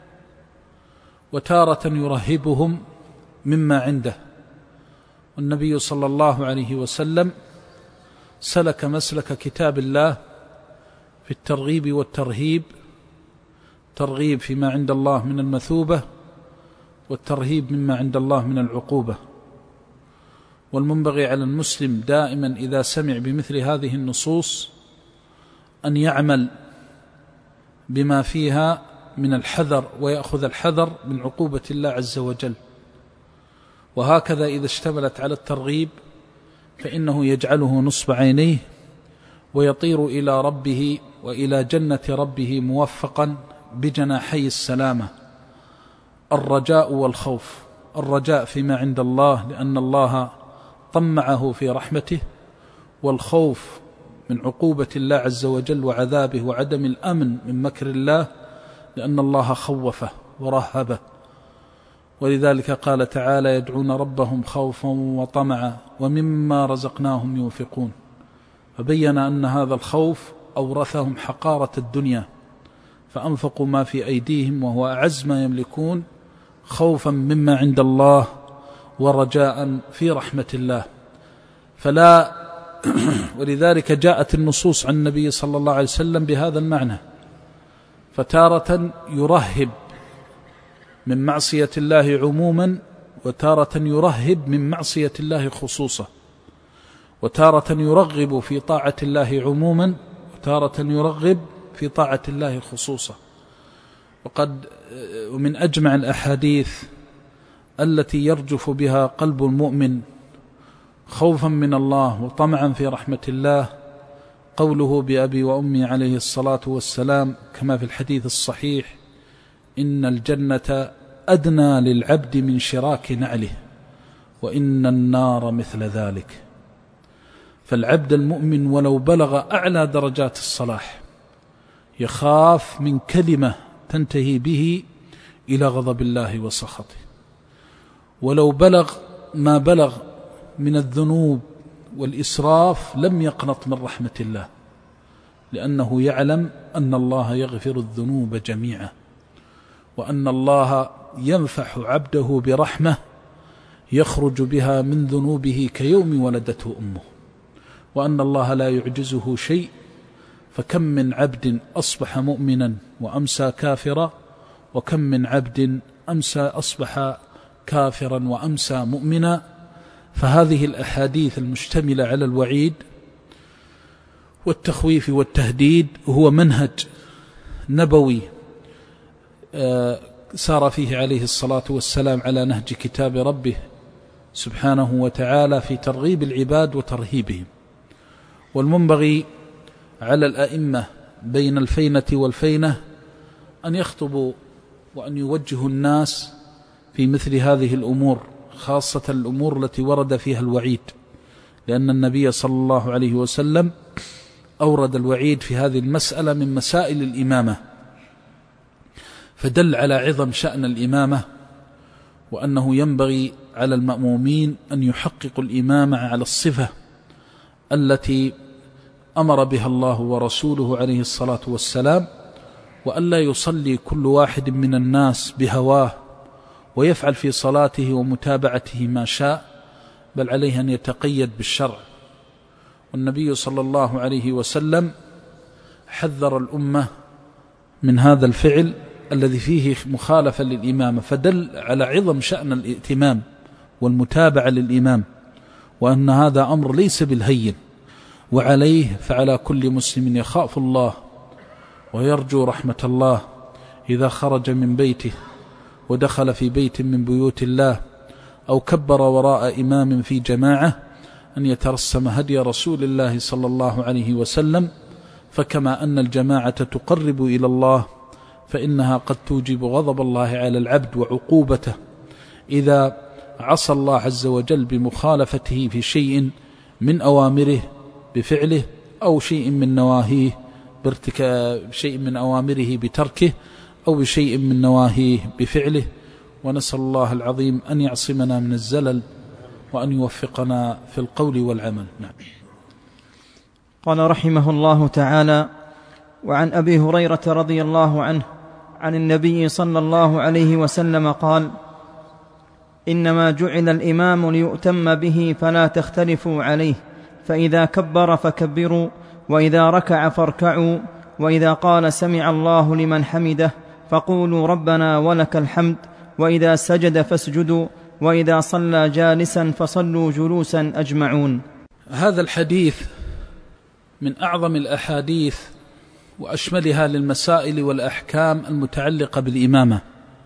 وتارة يرهبهم مما عنده. والنبي صلى الله عليه وسلم سلك مسلك كتاب الله في الترغيب والترهيب، ترغيب فيما عند الله من المثوبة والترهيب مما عند الله من العقوبة. والمنبغي على المسلم دائما إذا سمع بمثل هذه النصوص أن يعمل بما فيها من الحذر ويأخذ الحذر من عقوبة الله عز وجل. وهكذا إذا اشتملت على الترغيب فإنه يجعله نصب عينيه ويطير إلى ربه وإلى جنة ربه موفقا بجناحي السلامة، الرجاء والخوف. الرجاء فيما عند الله لأن الله طمعه في رحمته، والخوف من عقوبة الله عز وجل وعذابه وعدم الأمن من مكر الله لأن الله خوفه ورهبه. ولذلك قال تعالى يدعون ربهم خوفا وطمعا ومما رزقناهم ينفقون، فبين أن هذا الخوف أورثهم حقارة الدنيا، فأنفقوا ما في أيديهم وهو أعز ما يملكون خوفا مما عند الله ورجاء في رحمة الله. فلا ولذلك جاءت النصوص عن النبي صلى الله عليه وسلم بهذا المعنى، فتارة يرهب من معصية الله عموما، وتارة يرهب من معصية الله خصوصا، وتارة يرغب في طاعة الله عموما، وتارة يرغب في طاعة الله خصوصا. وقد ومن أجمع الأحاديث التي يرجف بها قلب المؤمن خوفا من الله وطمعا في رحمة الله قوله بأبي وأمي عليه الصلاة والسلام كما في الحديث الصحيح: إن الجنة أدنى للعبد من شراك نعله، وإن النار مثل ذلك. فالعبد المؤمن ولو بلغ أعلى درجات الصلاح يخاف من كلمة تنتهي به إلى غضب الله وسخطه، ولو بلغ ما بلغ من الذنوب والإسراف لم يقنط من رحمة الله، لأنه يعلم أن الله يغفر الذنوب جميعا، وأن الله ينفح عبده برحمة يخرج بها من ذنوبه كيوم ولدته أمه، وأن الله لا يعجزه شيء. فكم من عبد أصبح مؤمنا وأمسى كافرا، وكم من عبد أمسى أصبح كافرا وأمسى مؤمنا. فهذه الأحاديث المشتملة على الوعيد والتخويف والتهديد هو منهج نبوي سار فيه عليه الصلاة والسلام على نهج كتاب ربه سبحانه وتعالى في ترغيب العباد وترهيبهم. والمنبغي على الأئمة بين الفينة والفينة أن يخطبوا وأن يوجهوا الناس في مثل هذه الأمور، خاصة الأمور التي ورد فيها الوعيد، لأن النبي صلى الله عليه وسلم أورد الوعيد في هذه المسألة من مسائل الإمامة، فدل على عظم شأن الإمامة، وأنه ينبغي على المأمومين أن يحققوا الإمامة على الصفة التي أمر بها الله ورسوله عليه الصلاة والسلام، وأن لا يصلي كل واحد من الناس بهواه ويفعل في صلاته ومتابعته ما شاء، بل عليه أن يتقيد بالشرع. والنبي صلى الله عليه وسلم حذر الأمة من هذا الفعل الذي فيه مخالفة للإمامة، فدل على عظم شأن الائتمام والمتابعة للإمام، وأن هذا أمر ليس بالهين. وعليه فعلى كل مسلم يخاف الله ويرجو رحمة الله إذا خرج من بيته ودخل في بيت من بيوت الله أو كبر وراء إمام في جماعة أن يترسم هدي رسول الله صلى الله عليه وسلم، فكما أن الجماعة تقرب إلى الله فإنها قد توجب غضب الله على العبد وعقوبته إذا عصى الله عز وجل بمخالفته في شيء من أوامره بفعله، أو شيء من نواهيه بارتكاب شيء من أوامره بتركه، أو بشيء من نواهيه بفعله. ونسأل الله العظيم أن يعصمنا من الزلل وأن يوفقنا في القول والعمل. نعم. قال رحمه الله تعالى: وعن أبي هريرة رضي الله عنه عن النبي صلى الله عليه وسلم قال: إنما جعل الإمام ليؤتم به فلا تختلفوا عليه، فإذا كبر فكبروا، وإذا ركع فاركعوا، وإذا قال سمع الله لمن حمده فقولوا ربنا ولك الحمد، وإذا سجد فاسجدوا، وإذا صلى جالسا فصلوا جلوسا أجمعون. هذا الحديث من أعظم الأحاديث وأشملها للمسائل والأحكام المتعلقة بالإمامة،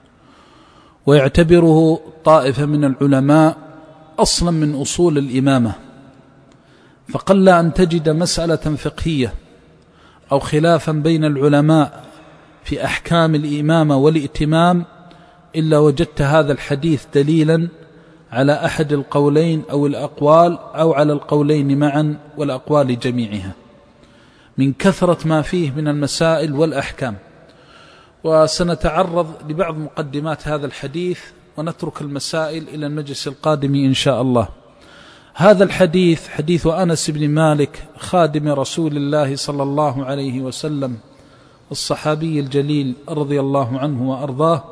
ويعتبره طائفة من العلماء أصلا من أصول الإمامة، فقل أن تجد مسألة فقهية أو خلافا بين العلماء في أحكام الإمامة والائتمام إلا وجدت هذا الحديث دليلا على أحد القولين أو الأقوال، أو على القولين معا والأقوال جميعها، من كثرة ما فيه من المسائل والأحكام. وسنتعرض لبعض مقدمات هذا الحديث ونترك المسائل إلى المجلس القادم إن شاء الله. هذا الحديث حديث أنس بن مالك خادم رسول الله صلى الله عليه وسلم الصحابي الجليل رضي الله عنه وأرضاه،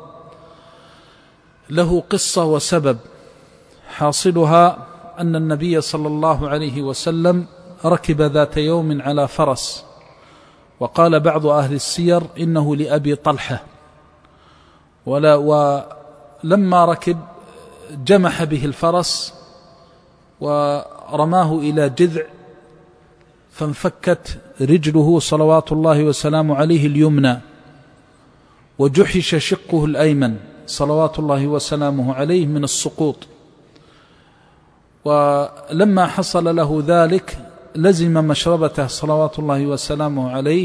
له قصة وسبب. حاصلها أن النبي صلى الله عليه وسلم ركب ذات يوم على فرس، وقال بعض أهل السير إنه لأبي طلحة، ولا ولما ركب جمح به الفرس ورماه إلى جذع فانفكت رجله صلوات الله وسلامه عليه اليمنى، وجحش شقه الأيمن صلوات الله وسلامه عليه من السقوط. ولما حصل له ذلك لزم مشربته صلوات الله وسلامه عليه،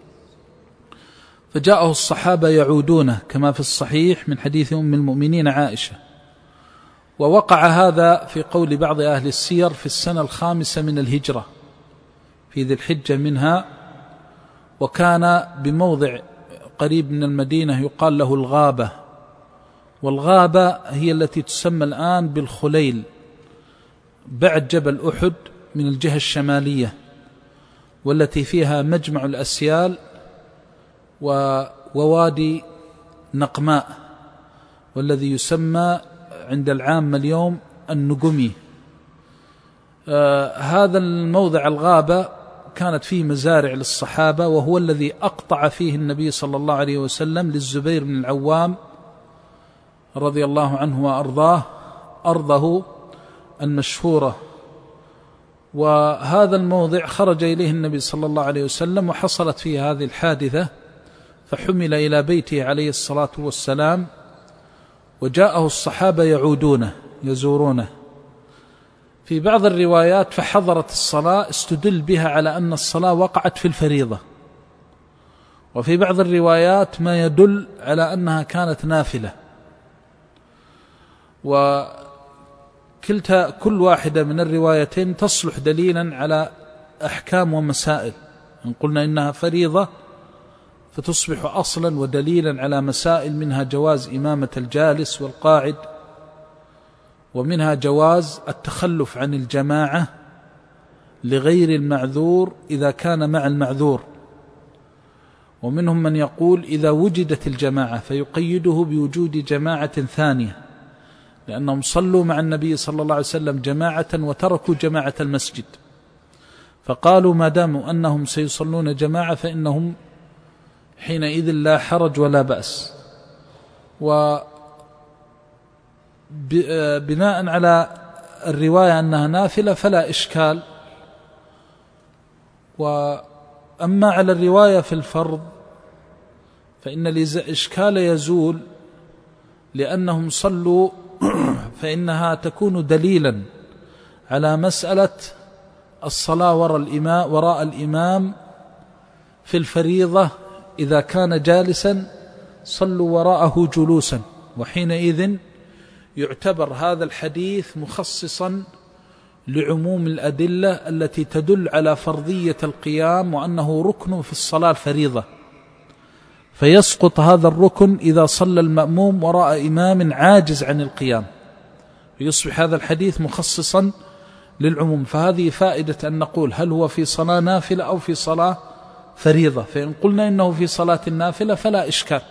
فجاءه الصحابة يعودونه كما في الصحيح من حديث أم المؤمنين عائشة. ووقع هذا في قول بعض أهل السير في السنة الخامسة من الهجرة في ذي الحجة منها، وكان بموضع قريب من المدينة يقال له الغابة، والغابة هي التي تسمى الآن بالخليل بعد جبل أحد من الجهة الشمالية، والتي فيها مجمع الأسيال ووادي نقماء، والذي يسمى عند العامة اليوم النقمي. آه هذا الموضع الغابة كانت فيه مزارع للصحابة، وهو الذي أقطع فيه النبي صلى الله عليه وسلم للزبير بن العوام رضي الله عنه وأرضاه أرضه المشهورة. وهذا الموضع خرج إليه النبي صلى الله عليه وسلم وحصلت فيه هذه الحادثة، فحمل إلى بيته عليه الصلاة والسلام، وجاءه الصحابة يعودونه يزورونه. في بعض الروايات فحضرت الصلاة استدل بها على أن الصلاة وقعت في الفريضة، وفي بعض الروايات ما يدل على أنها كانت نافلة. وكلتا كل واحدة من الروايتين تصلح دليلا على أحكام ومسائل. إن قلنا إنها فريضة فتصبح أصلا ودليلا على مسائل، منها جواز إمامة الجالس والقاعد، ومنها جواز التخلف عن الجماعة لغير المعذور إذا كان مع المعذور، ومنهم من يقول إذا وجدت الجماعة فيقيده بوجود جماعة ثانية، لأنهم صلوا مع النبي صلى الله عليه وسلم جماعة وتركوا جماعة المسجد، فقالوا ما داموا أنهم سيصلون جماعة فإنهم حينئذ لا حرج ولا بأس. وبناء على الرواية أنها نافلة فلا إشكال. وأما على الرواية في الفرض فإن الإشكال يزول، لأنهم صلوا فإنها تكون دليلا على مسألة الصلاة وراء الإمام, وراء الإمام في الفريضة. إذا كان جالسا صلوا وراءه جلوسا، وحينئذ يعتبر هذا الحديث مخصصا لعموم الأدلة التي تدل على فرضية القيام وأنه ركن في الصلاة الفريضة، فيسقط هذا الركن إذا صلى المأموم وراء إمام عاجز عن القيام، فيصبح هذا الحديث مخصصا للعموم. فهذه فائدة أن نقول هل هو في صلاة نافلة أو في صلاة فريضة. فإن قلنا إنه في صلاة النافلة فلا إشكال.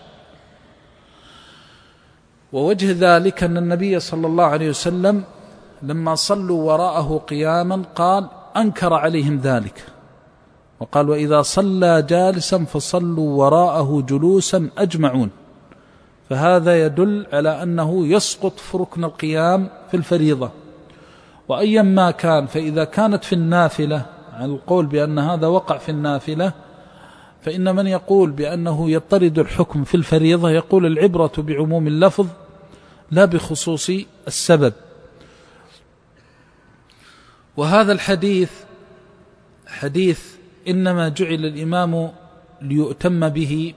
ووجه ذلك أن النبي صلى الله عليه وسلم لما صلوا وراءه قياما قال أنكر عليهم ذلك، وقال وإذا صلى جالسا فصلوا وراءه جلوسا أجمعون. فهذا يدل على أنه يسقط في ركن القيام في الفريضة. وأيا ما كان، فإذا كانت في النافلة على القول بأن هذا وقع في النافلة، فإن من يقول بأنه يطرد الحكم في الفريضة يقول العبرة بعموم اللفظ لا بخصوص السبب. وهذا الحديث حديث إنما جعل الإمام ليؤتم به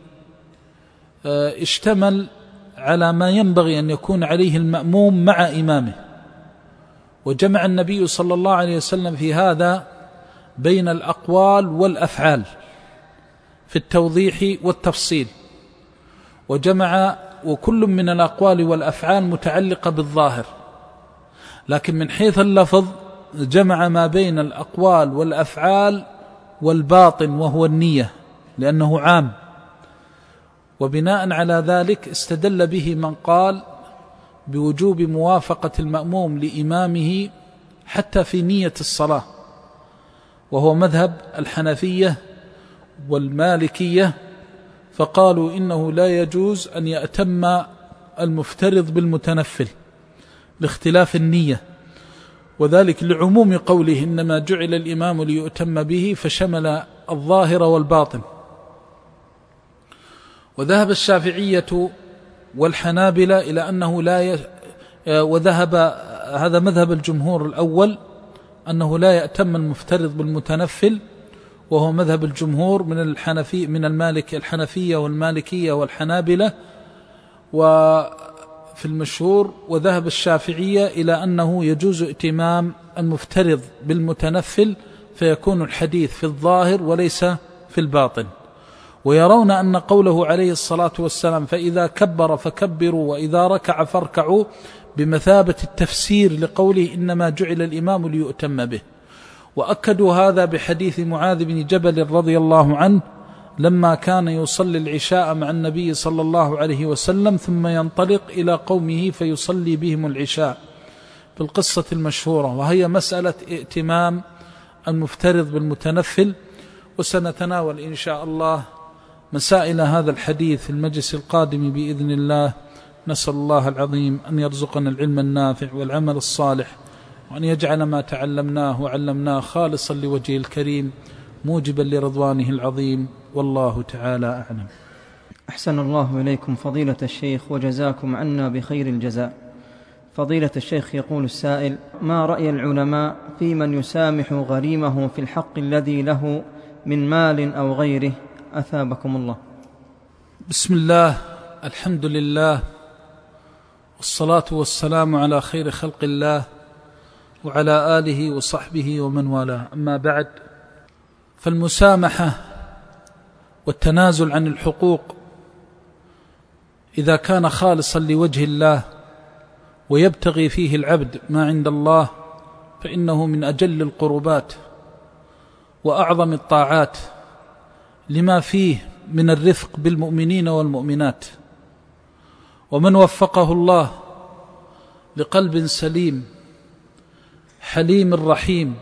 اشتمل على ما ينبغي أن يكون عليه المأموم مع إمامه، وجمع النبي صلى الله عليه وسلم في هذا بين الأقوال والأفعال في التوضيح والتفصيل، وجمع وكل من الأقوال والأفعال متعلقة بالظاهر، لكن من حيث اللفظ جمع ما بين الأقوال والأفعال والباطن وهو النية لأنه عام، وبناء على ذلك استدل به من قال بوجوب موافقة المأموم لإمامه حتى في نية الصلاة، وهو مذهب الحنفية والمالكية، فقالوا إنه لا يجوز أن يأتم المفترض بالمتنفل لاختلاف النية، وذلك لعموم قوله إنما جعل الإمام ليؤتم به، فشمل الظاهر والباطن. وذهب الشافعية والحنابلة إلى أنه لا ي... وذهب هذا مذهب الجمهور الأول أنه لا يأتم المفترض بالمتنفل، وهو مذهب الجمهور من الحنفي من المالك الحنفية والمالكية والحنابلة وفي المشهور. وذهب الشافعية إلى أنه يجوز ائتمام المفترض بالمتنفل، فيكون الحديث في الظاهر وليس في الباطن. ويرون أن قوله عليه الصلاة والسلام فإذا كبر فكبروا وإذا ركع فاركعوا بمثابة التفسير لقوله إنما جعل الإمام ليؤتم به. وأكدوا هذا بحديث معاذ بن جبل رضي الله عنه لما كان يصلي العشاء مع النبي صلى الله عليه وسلم ثم ينطلق إلى قومه فيصلي بهم العشاء، في القصة المشهورة، وهي مسألة ائتمام المفترض بالمتنفل. وسنتناول إن شاء الله مسائل هذا الحديث في المجلس القادم بإذن الله. نسأل الله العظيم أن يرزقنا العلم النافع والعمل الصالح، وأن يجعل ما تعلمناه وعلمناه خالصا لوجهه الكريم موجبا لرضوانه العظيم، والله تعالى أعلم. أحسن الله إليكم فضيلة الشيخ وجزاكم عنا بخير الجزاء. فضيلة الشيخ يقول السائل: ما رأي العلماء في من يسامح غريمه في الحق الذي له من مال أو غيره؟ أثابكم الله. بسم الله، الحمد لله، والصلاة والسلام على خير خلق الله وعلى آله وصحبه ومن والاه، أما بعد، فالمسامحة والتنازل عن الحقوق إذا كان خالصا لوجه الله ويبتغي فيه العبد ما عند الله فإنه من أجل القربات وأعظم الطاعات، لما فيه من الرفق بالمؤمنين والمؤمنات. ومن وفقه الله لقلب سليم حليم رحيم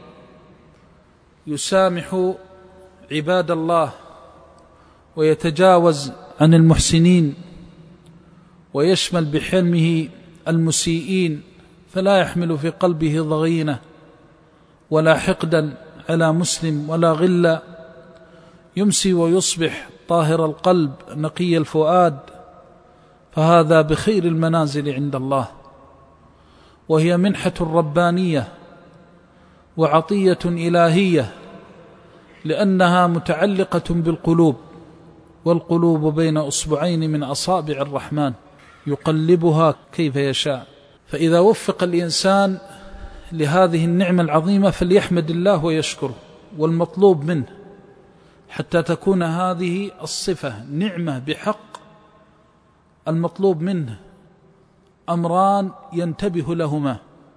يسامح عباد الله ويتجاوز عن المحسنين ويشمل بحلمه المسيئين، فلا يحمل في قلبه ضغينة ولا حقدا على مسلم ولا غلا، يمسي ويصبح طاهر القلب نقي الفؤاد، فهذا بخير المنازل عند الله، وهي منحة ربانية وعطية إلهية، لأنها متعلقة بالقلوب، والقلوب بين أصبعين من أصابع الرحمن يقلبها كيف يشاء. فإذا وفق الإنسان لهذه النعمة العظيمة فليحمد الله ويشكره، والمطلوب منه حتى تكون هذه الصفة نعمة بحق، المطلوب منه أمران ينتبه لهما: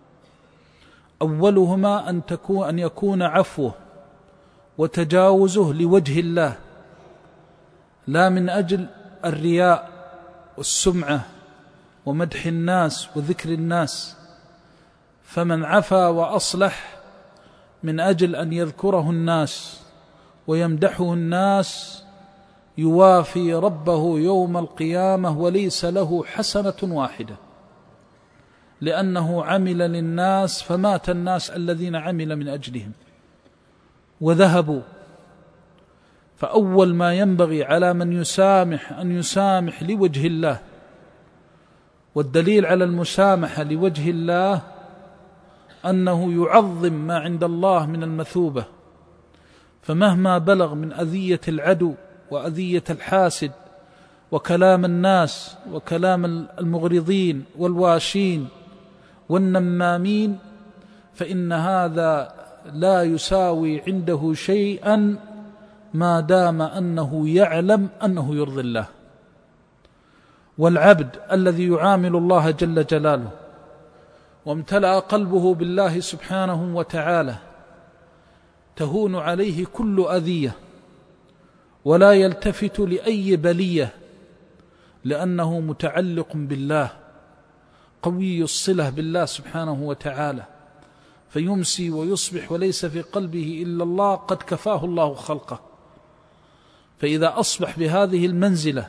أولهما أن تكون أن يكون عفوه وتجاوزه لوجه الله، لا من أجل الرياء والسمعة ومدح الناس وذكر الناس. فمن عفا وأصلح من أجل أن يذكره الناس ويمدحه الناس يوافي ربه يوم القيامة وليس له حسنة واحدة، لأنه عمل للناس فمات الناس الذين عمل من أجلهم وذهبوا. فأول ما ينبغي على من يسامح أن يسامح لوجه الله، والدليل على المسامحة لوجه الله أنه يعظم ما عند الله من المثوبة، فمهما بلغ من أذية العدو وأذية الحاسد وكلام الناس وكلام المغرضين والواشين والنمامين، فإن هذا لا يساوي عنده شيئا ما دام أنه يعلم أنه يرضي الله. والعبد الذي يعامل الله جل جلاله وامتلأ قلبه بالله سبحانه وتعالى تهون عليه كل أذية ولا يلتفت لأي بلية، لأنه متعلق بالله قوي الصلة بالله سبحانه وتعالى، فيمسي ويصبح وليس في قلبه إلا الله قد كفاه الله خلقه. فإذا أصبح بهذه المنزلة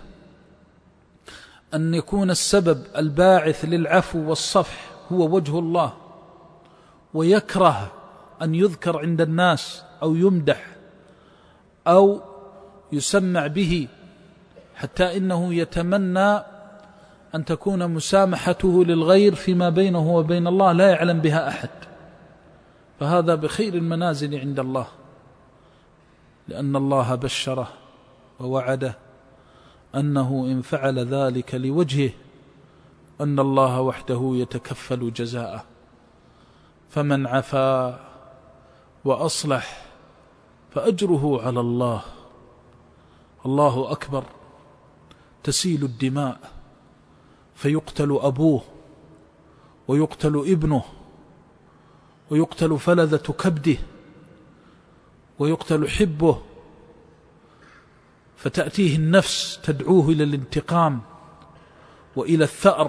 أن يكون السبب الباعث للعفو والصفح هو وجه الله، ويكره أن يذكر عند الناس أو يمدح أو يسمع به، حتى إنه يتمنى أن تكون مسامحته للغير فيما بينه وبين الله لا يعلم بها أحد، فهذا بخير المنازل عند الله، لأن الله بشره ووعده أنه إن فعل ذلك لوجهه أن الله وحده يتكفل جزاءه. فمن عفا وأصلح فأجره على الله. الله أكبر. تسيل الدماء فيقتل أبوه ويقتل ابنه ويقتل فلذة كبده ويقتل حبه، فتأتيه النفس تدعوه إلى الانتقام وإلى الثأر،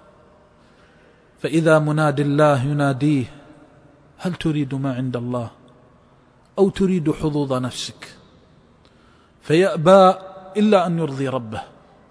فإذا منادي الله يناديه: هل تريد ما عند الله أو تريد حظوظ نفسك؟ فيأبى إلا أن يرضي ربه،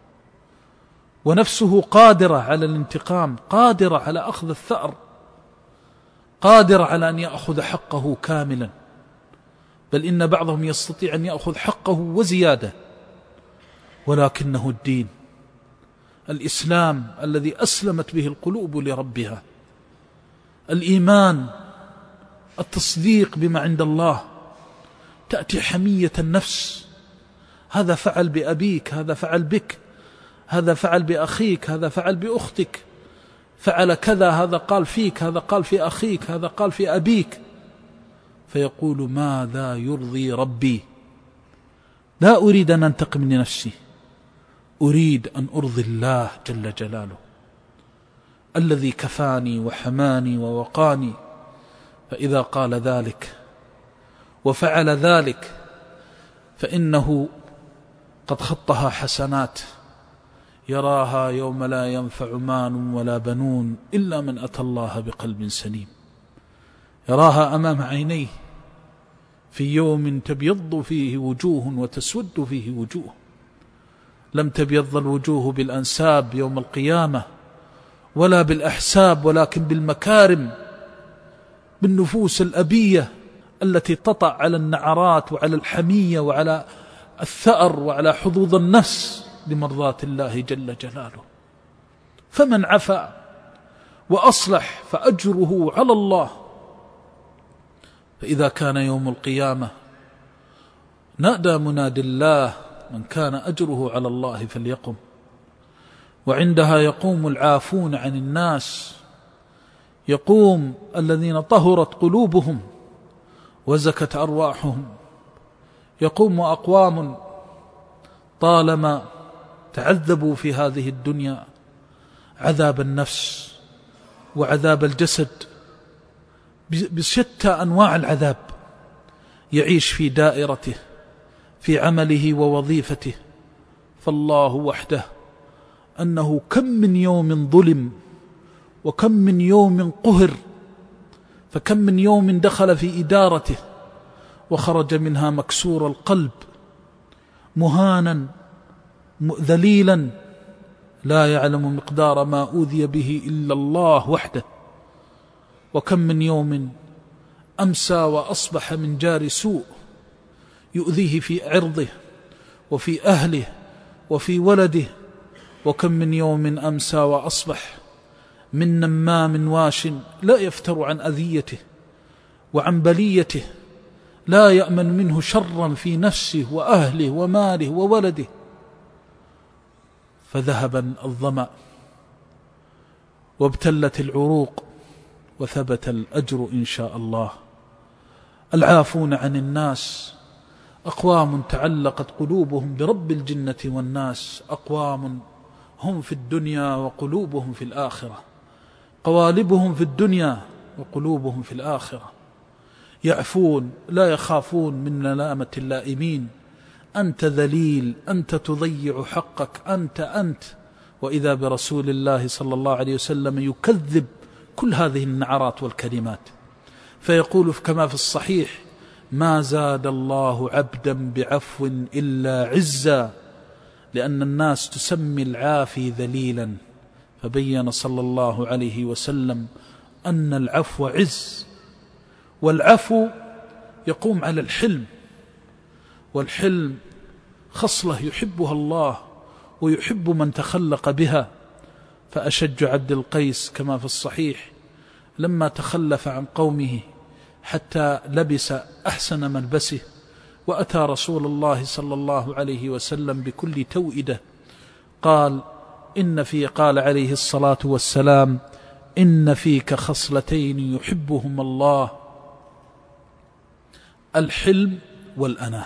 ونفسه قادرة على الانتقام، قادرة على أخذ الثأر، قادرة على أن يأخذ حقه كاملا، بل إن بعضهم يستطيع أن يأخذ حقه وزيادة، ولكنه الدين الإسلام الذي أسلمت به القلوب لربها، الإيمان، التصديق بما عند الله. تأتي حمية النفس: هذا فعل بأبيك، هذا فعل بك، هذا فعل بأخيك، هذا فعل بأختك، فعل كذا، هذا قال فيك، هذا قال في أخيك، هذا قال في أبيك. فيقول: ماذا يرضي ربي؟ لا أريد أن أنتقم لنفسي، أريد أن أرضي الله جل جلاله الذي كفاني وحماني ووقاني. فإذا قال ذلك وفعل ذلك فإنه قد خطها حسنات يراها يوم لا ينفع مال ولا بنون إلا من أتى الله بقلب سليم، يراها أمام عينيه في يوم تبيض فيه وجوه وتسود فيه وجوه. لم تبيض الوجوه بالأنساب يوم القيامة ولا بالأحساب، ولكن بالمكارم، بالنفوس الأبية التي تطأ على النعرات وعلى الحمية وعلى الثأر وعلى حظوظ النفس لمرضاة الله جل جلاله. فمن عفا وأصلح فأجره على الله. فإذا كان يوم القيامة نادى منادي الله: من كان أجره على الله فليقم. وعندها يقوم العافون عن الناس، يقوم الذين طهرت قلوبهم وزكت أرواحهم، يقوم أقوام طالما تعذبوا في هذه الدنيا عذاب النفس وعذاب الجسد بشتى أنواع العذاب، يعيش في دائرته في عمله ووظيفته. فالله وحده أنه كم من يوم ظلم وكم من يوم قهر، فكم من يوم دخل في إدارته وخرج منها مكسور القلب مهانا ذليلا لا يعلم مقدار ما أوذي به إلا الله وحده. وكم من يوم أمسى وأصبح من جار سوء يؤذيه في عرضه وفي أهله وفي ولده. وكم من يوم أمسى وأصبح من نمام واش لا يفتر عن أذيته وعن بليته، لا يأمن منه شرا في نفسه وأهله وماله وولده. فذهب الظمأ وابتلت العروق وثبت الأجر إن شاء الله. العافون عن الناس أقوام تعلقت قلوبهم برب الجنة والناس، أقوام هم في الدنيا وقلوبهم في الآخرة، قوالبهم في الدنيا وقلوبهم في الآخرة، يعفون لا يخافون من ملامة اللائمين، أنت ذليل، أنت تضيع حقك، أنت أنت وإذا برسول الله صلى الله عليه وسلم يكذب كل هذه النعرات والكلمات، فيقول كما في الصحيح: ما زاد الله عبدا بعفو إلا عزا، لأن الناس تسمي العافي ذليلا، فبين صلى الله عليه وسلم أن العفو عز، والعفو يقوم على الحلم، والحلم خصلة يحبها الله ويحب من تخلق بها. فأشج عبد القيس كما في الصحيح لما تخلف عن قومه حتى لبس أحسن ملبسه وأتى رسول الله صلى الله عليه وسلم بكل توئدة، قال إن في قال عليه الصلاة والسلام: إن فيك خصلتين يحبهما الله، الحلم والأناة.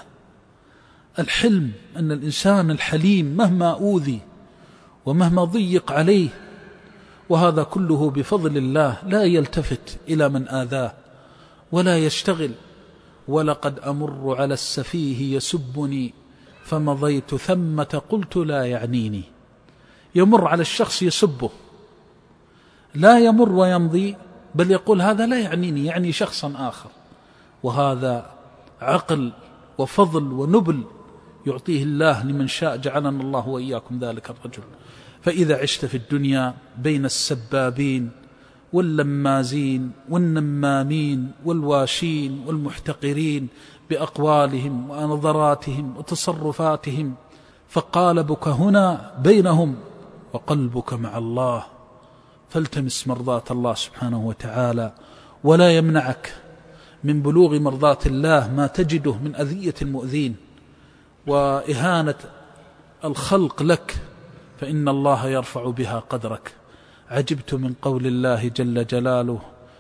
الحلم أن الإنسان الحليم مهما أوذي ومهما ضيق عليه، وهذا كله بفضل الله، لا يلتفت إلى من آذاه ولا يشتغل. ولقد أمر على السفيه يسبني فمضيت ثمة قلت لا يعنيني. يمر على الشخص يسبه، لا يمر ويمضي، بل يقول هذا لا يعنيني، يعني شخصا آخر. وهذا عقل وفضل ونبل يعطيه الله لمن شاء، جعلنا الله وإياكم ذلك الرجل. فإذا عشت في الدنيا بين السبابين واللمازين والنمامين والواشين والمحتقرين بأقوالهم ونظراتهم وتصرفاتهم، فقالبك هنا بينهم وقلبك مع الله، فالتمس مرضاة الله سبحانه وتعالى، ولا يمنعك من بلوغ مرضاة الله ما تجده من أذية المؤذين وإهانة الخلق لك، فإن الله يرفع بها قدرك. عجبت من قول الله جل جلاله: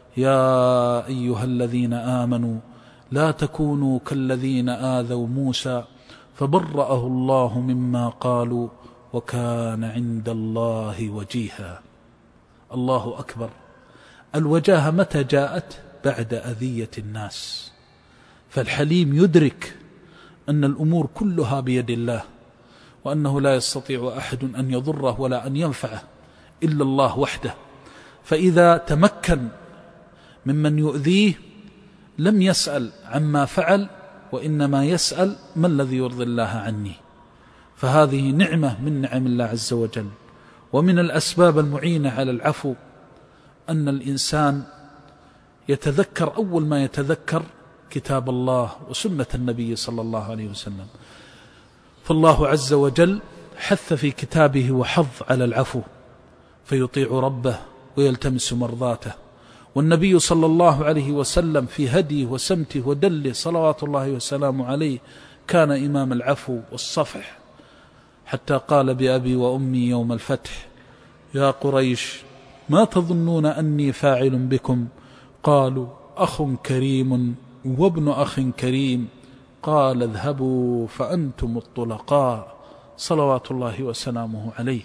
يا أيها الذين آمنوا لا تكونوا كالذين آذوا موسى فبرأه الله مما قالوا وكان عند الله وجيها. الله أكبر. الوجاهة متى جاءت؟ بعد أذية الناس. فالحليم يدرك أن الأمور كلها بيد الله، وأنه لا يستطيع أحد أن يضره ولا أن ينفعه إلا الله وحده. فإذا تمكن ممن يؤذيه لم يسأل عما فعل، وإنما يسأل ما الذي يرضي الله عني. فهذه نعمة من نعم الله عز وجل. ومن الأسباب المعينة على العفو أن الإنسان يتذكر، أول ما يتذكر كتاب الله وسنة النبي صلى الله عليه وسلم. فالله عز وجل حث في كتابه وحظ على العفو، فيطيع ربه ويلتمس مرضاته. والنبي صلى الله عليه وسلم في هديه وسمته ودله صلوات الله وسلامه عليه كان إمام العفو والصفح، حتى قال بأبي وأمي يوم الفتح: يا قريش ما تظنون أني فاعل بكم؟ قالوا أخ كريم وابن أخ كريم. قال اذهبوا فأنتم الطلقاء، صلوات الله وسلامه عليه.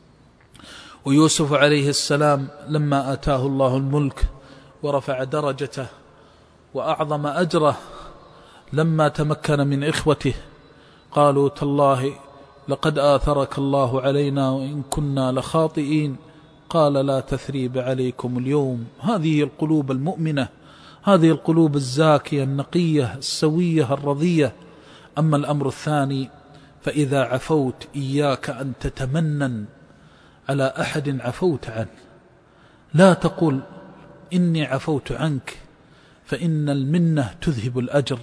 ويوسف عليه السلام لما آتاه الله الملك ورفع درجته وأعظم أجره، لما تمكن من إخوته قالوا تالله لقد آثرك الله علينا وإن كنا لخاطئين. قال لا تثريب عليكم اليوم. هذه القلوب المؤمنة، هذه القلوب الزاكية النقية السوية الرضية. أما الأمر الثاني، فإذا عفوت إياك أن تتمنن على أحد عفوت عنه. لا تقول إني عفوت عنك، فإن المنة تذهب الأجر.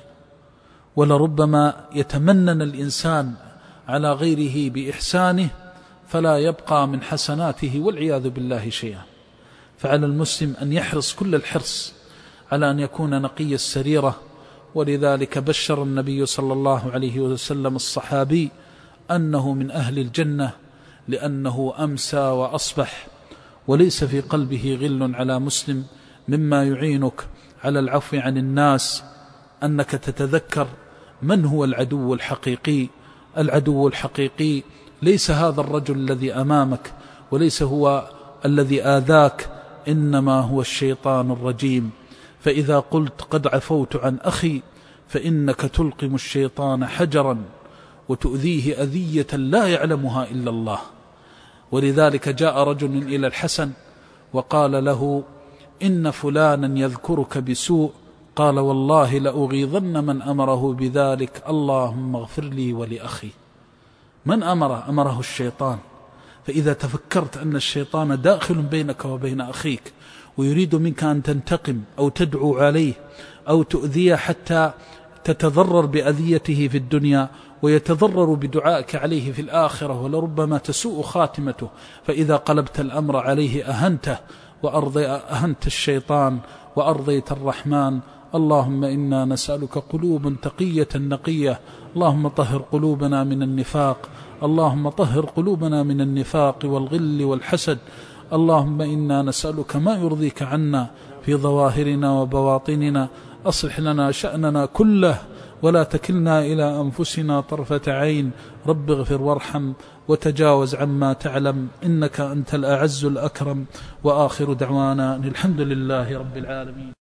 ولربما يتمنن الإنسان على غيره بإحسانه فلا يبقى من حسناته والعياذ بالله شيئا. فعلى المسلم أن يحرص كل الحرص على أن يكون نقي السريرة. ولذلك بشر النبي صلى الله عليه وسلم الصحابي أنه من أهل الجنة، لأنه أمسى وأصبح وليس في قلبه غل على مسلم. مما يعينك على العفو عن الناس أنك تتذكر من هو العدو الحقيقي. العدو الحقيقي ليس هذا الرجل الذي أمامك وليس هو الذي آذاك، إنما هو الشيطان الرجيم. فإذا قلت قد عفوت عن أخي فإنك تلقم الشيطان حجرا وتؤذيه أذية لا يعلمها إلا الله. ولذلك جاء رجل إلى الحسن وقال له إن فلانا يذكرك بسوء، قال والله لأغيظن من أمره بذلك، اللهم اغفر لي ولأخي. من أمره؟ أمره الشيطان. فإذا تفكرت أن الشيطان داخل بينك وبين أخيك ويريد منك أن تنتقم أو تدعو عليه أو تؤذيه حتى تتضرر بأذيته في الدنيا ويتضرر بدعائك عليه في الآخرة، ولربما تسوء خاتمته، فإذا قلبت الأمر عليه أهنته وأرضي أهنت الشيطان وأرضيت الرحمن. اللهم إنا نسألك قلوبا تقية نقية، اللهم طهر قلوبنا من النفاق، اللهم طهر قلوبنا من النفاق والغل والحسد. اللهم إنا نسألك ما يرضيك عنا في ظواهرنا وبواطننا، أصلح لنا شأننا كله ولا تكلنا إلى أنفسنا طرفة عين. رب اغفر وارحم وتجاوز عما تعلم، إنك أنت الأعز الأكرم. وآخر دعوانا الحمد لله رب العالمين.